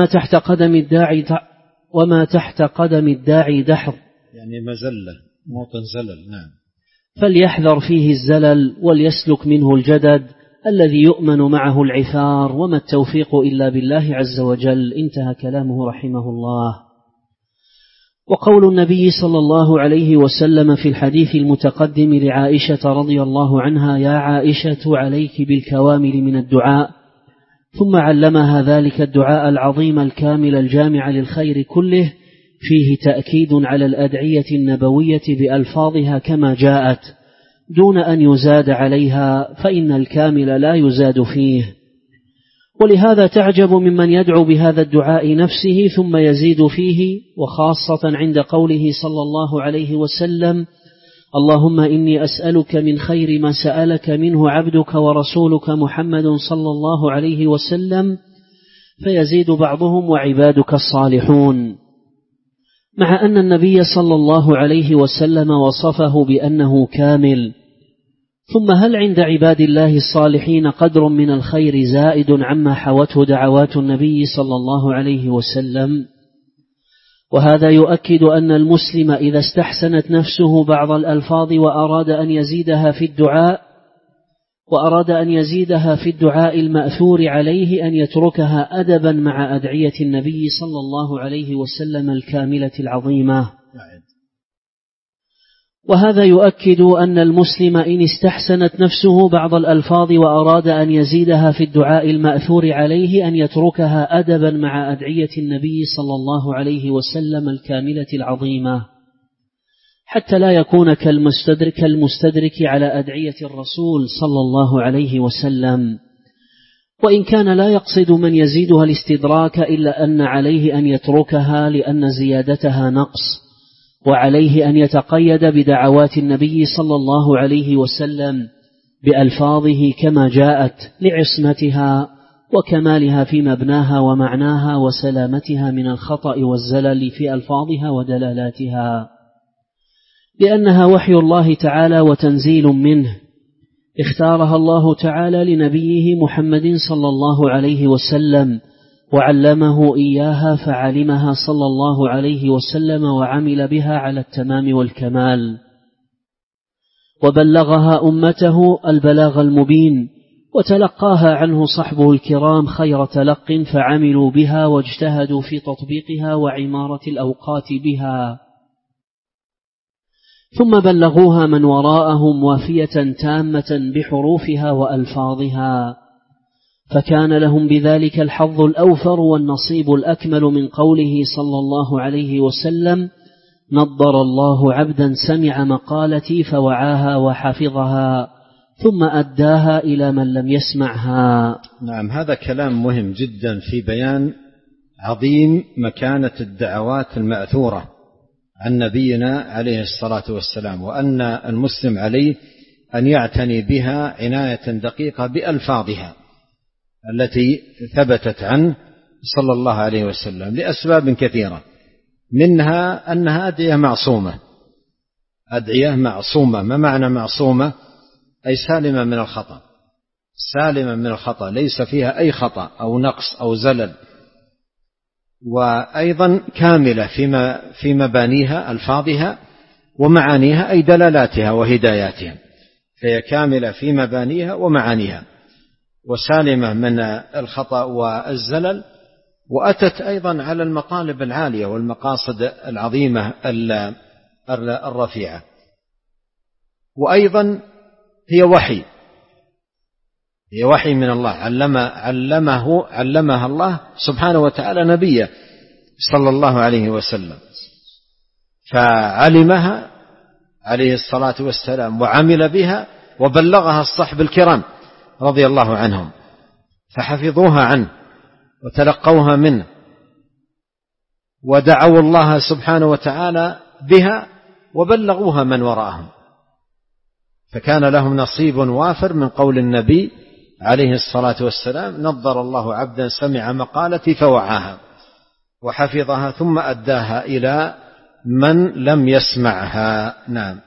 تحت قدم الداعي دحر، يعني مزلة موطن زلل. نعم. فليحذر فيه الزلل وليسلك منه الجدد الذي يؤمن معه العثار، وما التوفيق إلا بالله عز وجل. انتهى كلامه رحمه الله. وقول النبي صلى الله عليه وسلم في الحديث المتقدم لعائشة رضي الله عنها: يا عائشة عليك بالكوامل من الدعاء، ثم علمها ذلك الدعاء العظيم الكامل الجامع للخير كله، فيه تأكيد على الأدعية النبوية بألفاظها كما جاءت دون أن يزاد عليها، فإن الكامل لا يزاد فيه. ولهذا تعجب ممن يدعو بهذا الدعاء نفسه ثم يزيد فيه، وخاصة عند قوله صلى الله عليه وسلم: اللهم إني أسألك من خير ما سألك منه عبدك ورسولك محمد صلى الله عليه وسلم، فيزيد بعضهم: وعبادك الصالحون، مع أن النبي صلى الله عليه وسلم وصفه بأنه كامل. ثم هل عند عباد الله الصالحين قدر من الخير زائد عما حوته دعوات النبي صلى الله عليه وسلم؟ وهذا يؤكد أن المسلم إذا استحسنت نفسه بعض الألفاظ وأراد أن يزيدها في الدعاء المأثور عليه أن يتركها أدبا مع أدعية النبي صلى الله عليه وسلم الكاملة العظيمة. وهذا يؤكد أن المسلم إن استحسنت نفسه بعض الألفاظ وأراد أن يزيدها في الدعاء المأثور عليه أن يتركها أدبا مع أدعية النبي صلى الله عليه وسلم الكاملة العظيمة، حتى لا يكون كالمستدرك على أدعية الرسول صلى الله عليه وسلم. وإن كان لا يقصد من يزيدها الاستدراك، إلا أن عليه أن يتركها لأن زيادتها نقص، وعليه أن يتقيد بدعوات النبي صلى الله عليه وسلم بألفاظه كما جاءت لعصمتها وكمالها في مبناها ومعناها وسلامتها من الخطأ والزلل في ألفاظها ودلالاتها، لأنها وحي الله تعالى وتنزيل منه، اختارها الله تعالى لنبيه محمد صلى الله عليه وسلم وعلمه إياها، فعلمها صلى الله عليه وسلم وعمل بها على التمام والكمال، وبلغها أمته البلاغ المبين، وتلقاها عنه صحبه الكرام خير تلق، فعملوا بها واجتهدوا في تطبيقها وعمارة الأوقات بها، ثم بلغوها من وراءهم وافية تامة بحروفها وألفاظها، فكان لهم بذلك الحظ الأوفر والنصيب الأكمل من قوله صلى الله عليه وسلم: نضر الله عبدا سمع مقالتي فوعاها وحفظها ثم أداها إلى من لم يسمعها. نعم، هذا كلام مهم جدا في بيان عظيم مكانة الدعوات المأثورة عن نبينا عليه الصلاة والسلام، وأن المسلم عليه أن يعتني بها عناية دقيقة بألفاظها التي ثبتت عنه صلى الله عليه وسلم لأسباب كثيرة، منها أنها أدعية معصومة. أدعية معصومة، ما معنى معصومة؟ أي سالمة من الخطأ، سالمة من الخطأ، ليس فيها أي خطأ أو نقص أو زلل، وأيضا كاملة في مبانيها ألفاظها ومعانيها، أي دلالاتها وهداياتها، فهي كاملة في مبانيها ومعانيها وسالمة من الخطأ والزلل، وأتت أيضا على المطالب العالية والمقاصد العظيمة الرفيعة. وأيضا هي وحي من الله، علمها الله سبحانه وتعالى نبيه صلى الله عليه وسلم، فعلمها عليه الصلاة والسلام وعمل بها وبلغها الصحب الكرام رضي الله عنهم، فحفظوها عنه وتلقوها منه ودعوا الله سبحانه وتعالى بها وبلغوها من وراءهم، فكان لهم نصيب وافر من قول النبي عليه الصلاة والسلام: نضر الله عبدا سمع مقالتي فوعاها وحفظها ثم أداها إلى من لم يسمعها. نعم.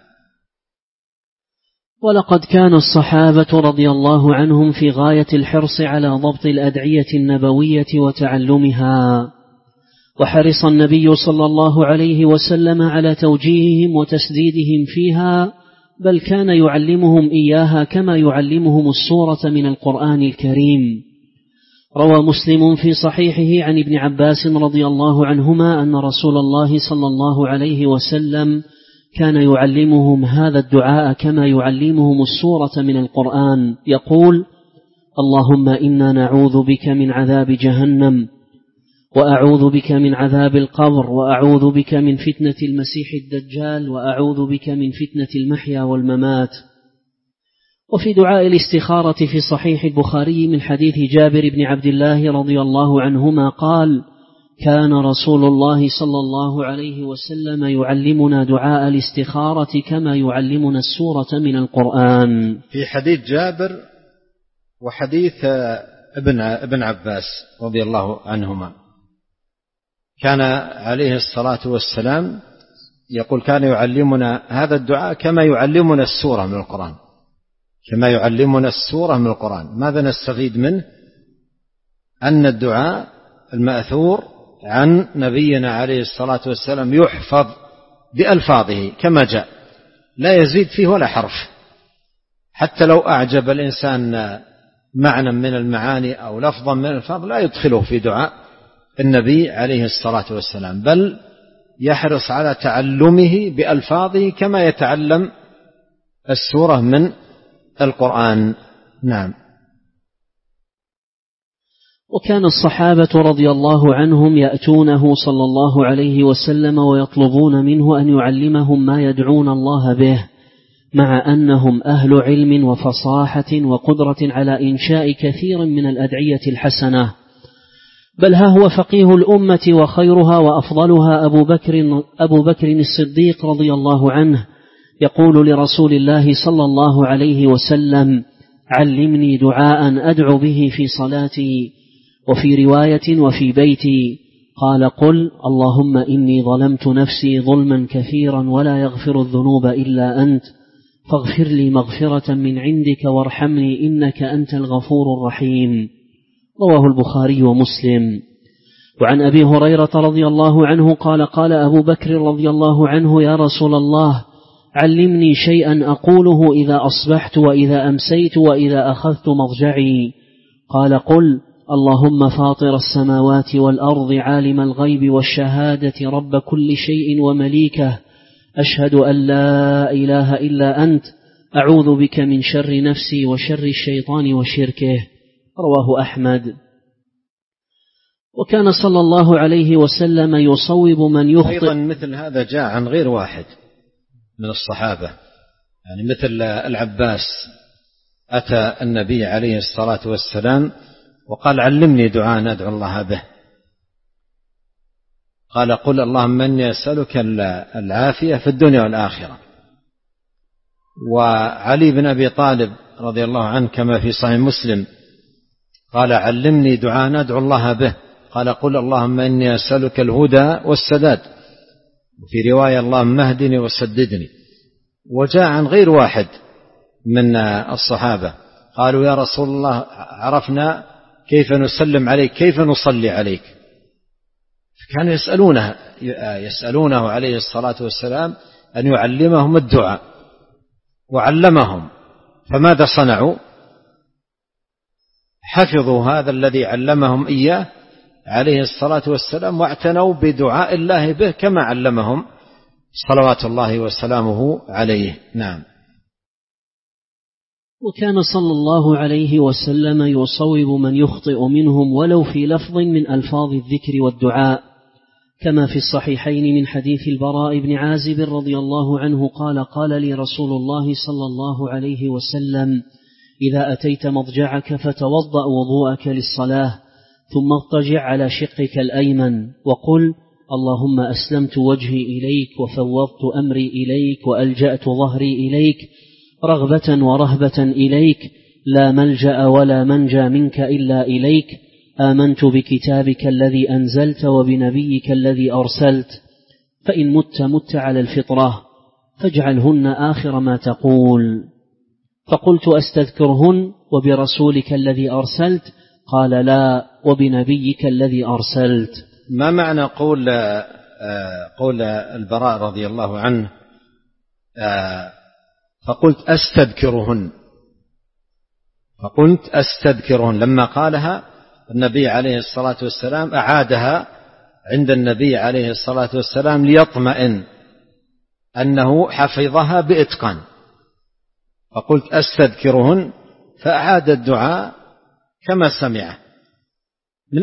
ولقد كان الصحابة رضي الله عنهم في غاية الحرص على ضبط الأدعية النبوية وتعلمها، وحرص النبي صلى الله عليه وسلم على توجيههم وتسديدهم فيها، بل كان يعلمهم إياها كما يعلمهم السورة من القرآن الكريم. روى مسلم في صحيحه عن ابن عباس رضي الله عنهما أن رسول الله صلى الله عليه وسلم كان يعلمهم هذا الدعاء كما يعلمهم السورة من القرآن، يقول: اللهم إنا نعوذ بك من عذاب جهنم، وأعوذ بك من عذاب القبر، وأعوذ بك من فتنة المسيح الدجال، وأعوذ بك من فتنة المحيا والممات. وفي دعاء الاستخارة في صحيح البخاري من حديث جابر بن عبد الله رضي الله عنهما قال: كان رسول الله صلى الله عليه وسلم يعلمنا دعاء الاستخارة كما يعلمنا السورة من القرآن. في حديث جابر وحديث ابن عباس رضي الله عنهما كان عليه الصلاة والسلام يقول: كان يعلمنا هذا الدعاء كما يعلمنا السورة من القرآن، كما يعلمنا السورة من القرآن. ماذا نستفيد منه؟ أن الدعاء المأثور عن نبينا عليه الصلاة والسلام يحفظ بألفاظه كما جاء، لا يزيد فيه ولا حرف، حتى لو أعجب الإنسان معنى من المعاني أو لفظا من الألفاظ لا يدخله في دعاء النبي عليه الصلاة والسلام، بل يحرص على تعلمه بألفاظه كما يتعلم السورة من القرآن. نعم. وكان الصحابة رضي الله عنهم يأتونه صلى الله عليه وسلم ويطلبون منه أن يعلمهم ما يدعون الله به، مع أنهم أهل علم وفصاحة وقدرة على إنشاء كثير من الأدعية الحسنة، بل ها هو فقيه الأمة وخيرها وأفضلها أبو بكر الصديق رضي الله عنه يقول لرسول الله صلى الله عليه وسلم: علمني دعاء أدعو به في صلاتي، وفي رواية وفي بيتي، قال: قل اللهم إني ظلمت نفسي ظلما كثيرا ولا يغفر الذنوب إلا أنت، فاغفر لي مغفرة من عندك وارحمني إنك أنت الغفور الرحيم. رواه البخاري ومسلم. وعن أبي هريرة رضي الله عنه قال: قال أبو بكر رضي الله عنه: يا رسول الله، علمني شيئا أقوله إذا أصبحت وإذا أمسيت وإذا أخذت مضجعي. قال: قل اللهم فاطر السماوات والأرض عالم الغيب والشهادة رب كل شيء ومليكه، أشهد أن لا إله إلا أنت، أعوذ بك من شر نفسي وشر الشيطان وشركه. رواه أحمد. وكان صلى الله عليه وسلم يصوب من يخطئ. أيضا مثل هذا جاء عن غير واحد من الصحابة، يعني مثل العباس أتى النبي عليه الصلاة والسلام وقال: علمني دعاء أدعو الله به، قال قل اللهم إني أسألك العافية في الدنيا والآخرة. وعلي بن أبي طالب رضي الله عنه كما في صحيح مسلم قال علمني دعاء أدعو الله به، قال قل اللهم إني أسألك الهدى والسداد، وفي رواية اللهم اهدني وسددني. وجاء عن غير واحد من الصحابة قالوا يا رسول الله عرفنا كيف نسلم عليك، كيف نصلي عليك، كانوا يسألونه عليه الصلاة والسلام أن يعلمهم الدعاء، وعلمهم. فماذا صنعوا؟ حفظوا هذا الذي علمهم إياه عليه الصلاة والسلام، واعتنوا بدعاء الله به كما علمهم صلوات الله وسلامه عليه. نعم. وكان صلى الله عليه وسلم يصوب من يخطئ منهم ولو في لفظ من ألفاظ الذكر والدعاء، كما في الصحيحين من حديث البراء بن عازب رضي الله عنه قال قال لي رسول الله صلى الله عليه وسلم إذا أتيت مضجعك فتوضأ وضوءك للصلاة ثم اضطجع على شقك الأيمن وقل اللهم أسلمت وجهي إليك وفوضت أمري إليك وألجأت ظهري إليك رغبة ورهبة إليك لا ملجأ ولا منجى منك إلا إليك آمنت بكتابك الذي أنزلت وبنبيك الذي أرسلت فإن مت على الفطرة فاجعلهن آخر ما تقول. فقلت أستذكرهن وبرسولك الذي أرسلت؟ قال لا وبنبيك الذي أرسلت. ما معنى قول البراء رضي الله عنه فقلت أستذكرهن لما قالها النبي عليه الصلاة والسلام أعادها عند النبي عليه الصلاة والسلام ليطمئن أنه حفظها بإتقان، فقلت أستذكرهن فأعاد الدعاء كما سمعه من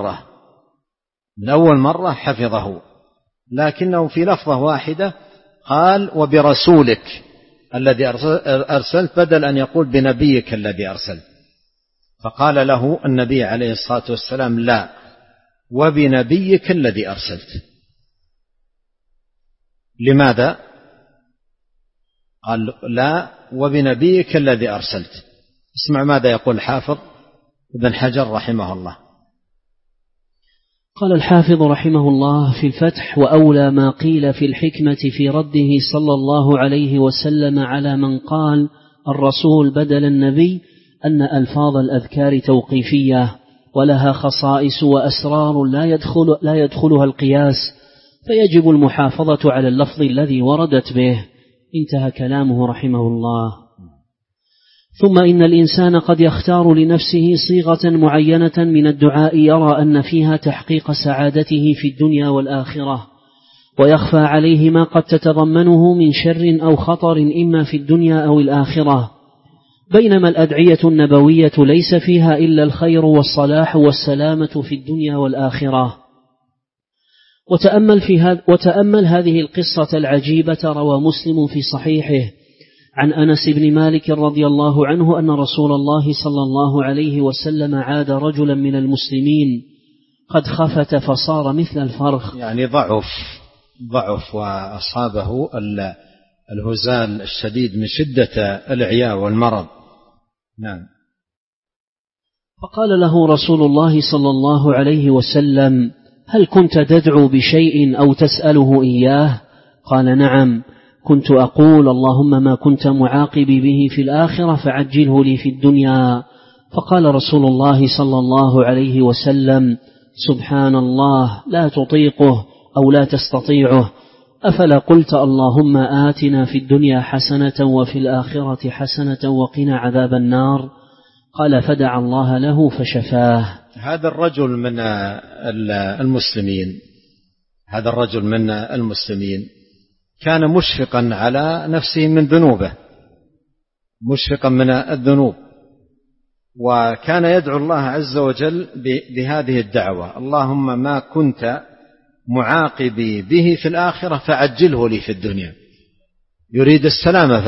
أول مرة حفظه، لكنه في لفظة واحدة قال وبرسولك الذي أرسلت بدل أن يقول بنبيك الذي أرسلت، فقال له النبي عليه الصلاة والسلام لا وبنبيك الذي أرسلت. لماذا؟ قال لا وبنبيك الذي أرسلت. اسمع ماذا يقول الحافظ ابن حجر رحمه الله. قال الحافظ رحمه الله في الفتح وأولى ما قيل في الحكمة في رده صلى الله عليه وسلم على من قال الرسول بدل النبي أن ألفاظ الأذكار توقيفية ولها خصائص وأسرار لا يدخلها القياس، فيجب المحافظة على اللفظ الذي وردت به. انتهى كلامه رحمه الله. ثم إن الإنسان قد يختار لنفسه صيغة معينة من الدعاء يرى أن فيها تحقيق سعادته في الدنيا والآخرة، ويخفى عليه ما قد تتضمنه من شر أو خطر إما في الدنيا أو الآخرة، بينما الأدعية النبوية ليس فيها إلا الخير والصلاح والسلامة في الدنيا والآخرة. وتأمل هذه القصة العجيبة. روى مسلم في صحيحه عن أنس بن مالك رضي الله عنه أن رسول الله صلى الله عليه وسلم عاد رجلا من المسلمين قد خفت فصار مثل الفرخ، يعني ضعف وأصابه الهزال الشديد من شدة الإعياء والمرض. نعم. فقال له رسول الله صلى الله عليه وسلم هل كنت تدعو بشيء أو تسأله إياه؟ قال نعم، كنت أقول اللهم ما كنت معاقبي به في الآخرة فعجله لي في الدنيا. فقال رسول الله صلى الله عليه وسلم سبحان الله لا تطيقه أو لا تستطيعه، أفلا قلت اللهم آتنا في الدنيا حسنة وفي الآخرة حسنة وقنا عذاب النار؟ قال فدعا الله له فشفاه. هذا الرجل من المسلمين كان مشفقا على نفسه من ذنوبه، مشفقا من الذنوب، وكان يدعو الله عز وجل بهذه الدعوة اللهم ما كنت معاقبي به في الآخرة فعجله لي في الدنيا. يريد السلامة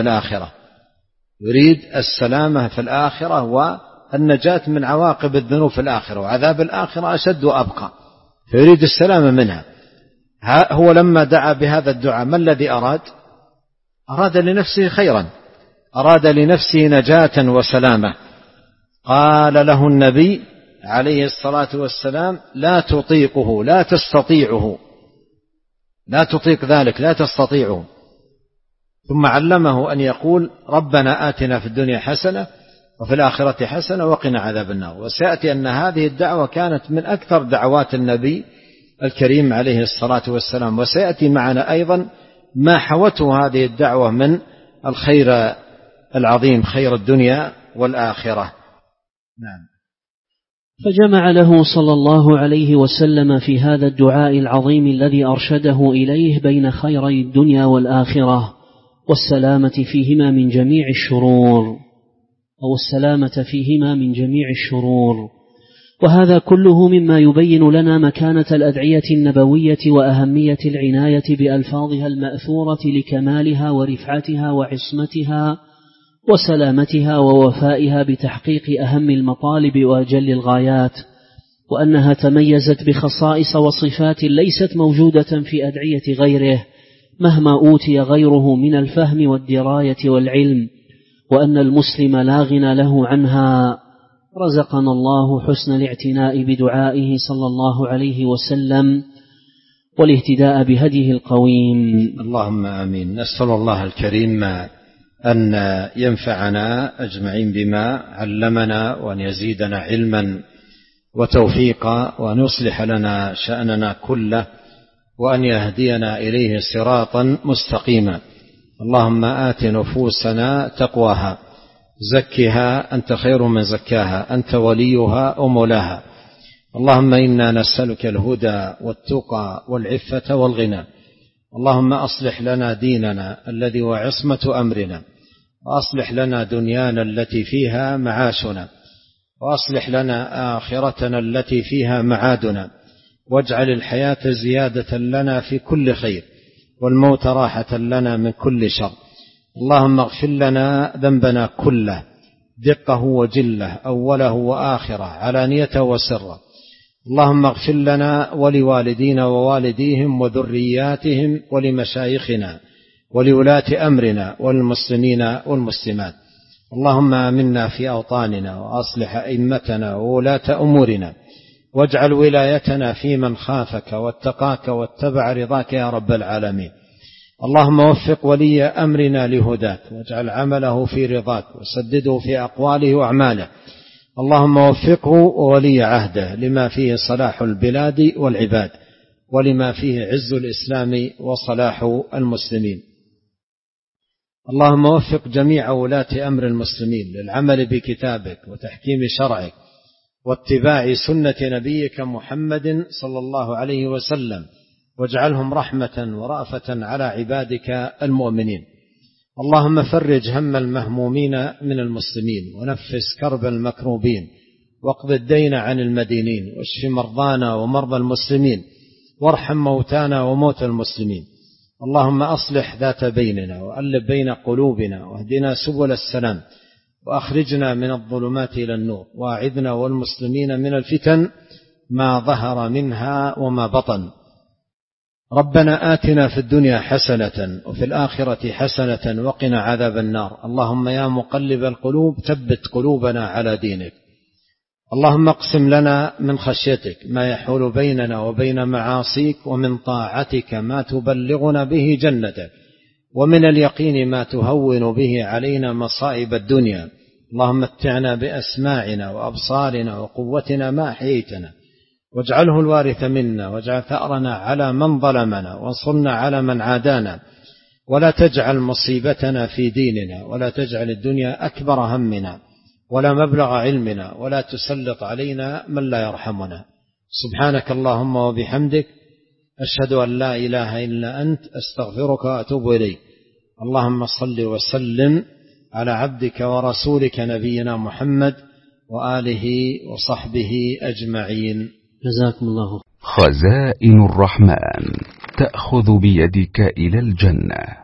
في الآخرة والنجاة من عواقب الذنوب في الآخرة، وعذاب الآخرة أشد وأبقى، فيريد السلامة منها، هو لما دعا بهذا الدعاء ما الذي أراد؟ أراد لنفسه خيرا، أراد لنفسه نجاة وسلامة. قال له النبي عليه الصلاة والسلام: لا تطيقه، لا تستطيعه، لا تطيق ذلك، لا تستطيعه. ثم علمه أن يقول: ربنا آتنا في الدنيا حسنة وفي الآخرة حسنة وقنا عذاب النار. وسيأتي أن هذه الدعوة كانت من أكثر دعوات النبي الكريم عليه الصلاة والسلام. وسيأتي معنا أيضا ما حوته هذه الدعوة من الخير العظيم، خير الدنيا والآخرة. نعم. فجمع له صلى الله عليه وسلم في هذا الدعاء العظيم الذي أرشده إليه بين خيري الدنيا والآخرة والسلامة فيهما من جميع الشرور، أو السلامة فيهما من جميع الشرور. وهذا كله مما يبين لنا مكانة الأدعية النبوية وأهمية العناية بألفاظها المأثورة لكمالها ورفعتها وعصمتها وسلامتها ووفائها بتحقيق أهم المطالب وأجل الغايات، وأنها تميزت بخصائص وصفات ليست موجودة في أدعية غيره مهما أوتي غيره من الفهم والدراية والعلم، وأن المسلم لا غنى له عنها. رزقنا الله حسن الاعتناء بدعائه صلى الله عليه وسلم والاهتداء بهديه القويم. اللهم آمين. نسأل الله الكريم أن ينفعنا أجمعين بما علمنا، وأن يزيدنا علما وتوفيقا، وأن يصلح لنا شأننا كله، وأن يهدينا إليه صراطا مستقيما. اللهم آت نفوسنا تقواها، زكها أنت خير من زكاها، أنت وليها ومولاها. اللهم إنا نسألك الهدى والتقى والعفة والغنى. اللهم أصلح لنا ديننا الذي هو عصمة أمرنا، وأصلح لنا دنيانا التي فيها معاشنا، وأصلح لنا آخرتنا التي فيها معادنا، واجعل الحياة زيادة لنا في كل خير، والموت راحة لنا من كل شر. اللهم اغفر لنا ذنبنا كله، دقه وجله، أوله وآخره، علانيته وسره. اللهم اغفر لنا ولوالدينا ووالديهم وذرياتهم ولمشايخنا ولولاة أمرنا والمسلمين والمسلمات. اللهم آمنا في أوطاننا، وأصلح أئمتنا وولاة أمورنا، واجعل ولايتنا في من خافك واتقاك واتبع رضاك يا رب العالمين. اللهم وفق ولي أمرنا لهداك، واجعل عمله في رضاك، وسدده في أقواله وأعماله. اللهم وفقه وولي عهده لما فيه صلاح البلاد والعباد، ولما فيه عز الإسلام وصلاح المسلمين. اللهم وفق جميع ولاة أمر المسلمين للعمل بكتابك وتحكيم شرعك واتباع سنة نبيك محمد صلى الله عليه وسلم، واجعلهم رحمة ورأفة على عبادك المؤمنين. اللهم فرج هم المهمومين من المسلمين، ونفس كرب المكروبين، واقض الدين عن المدينين، واشف مرضانا ومرضى المسلمين، وارحم موتانا وموتى المسلمين. اللهم أصلح ذات بيننا، وألف بين قلوبنا، واهدنا سبل السلام، وأخرجنا من الظلمات إلى النور، وأعذنا والمسلمين من الفتن ما ظهر منها وما بطن. ربنا آتنا في الدنيا حسنة وفي الآخرة حسنة وقنا عذاب النار. اللهم يا مقلب القلوب ثبت قلوبنا على دينك. اللهم اقسم لنا من خشيتك ما يحول بيننا وبين معاصيك، ومن طاعتك ما تبلغنا به جنتك، ومن اليقين ما تهون به علينا مصائب الدنيا. اللهم متعنا بأسماعنا وأبصارنا وقوتنا ما أحييتنا، واجعله الوارث منا، واجعل ثأرنا على من ظلمنا، وانصرنا على من عادانا، ولا تجعل مصيبتنا في ديننا، ولا تجعل الدنيا أكبر همنا ولا مبلغ علمنا، ولا تسلط علينا من لا يرحمنا. سبحانك اللهم وبحمدك، أشهد أن لا إله إلا أنت، أستغفرك وأتوب إليك. اللهم صل وسلم على عبدك ورسولك نبينا محمد وآله وصحبه أجمعين. جزاكم الله. خزائن الرحمن تأخذ بيدك إلى الجنة.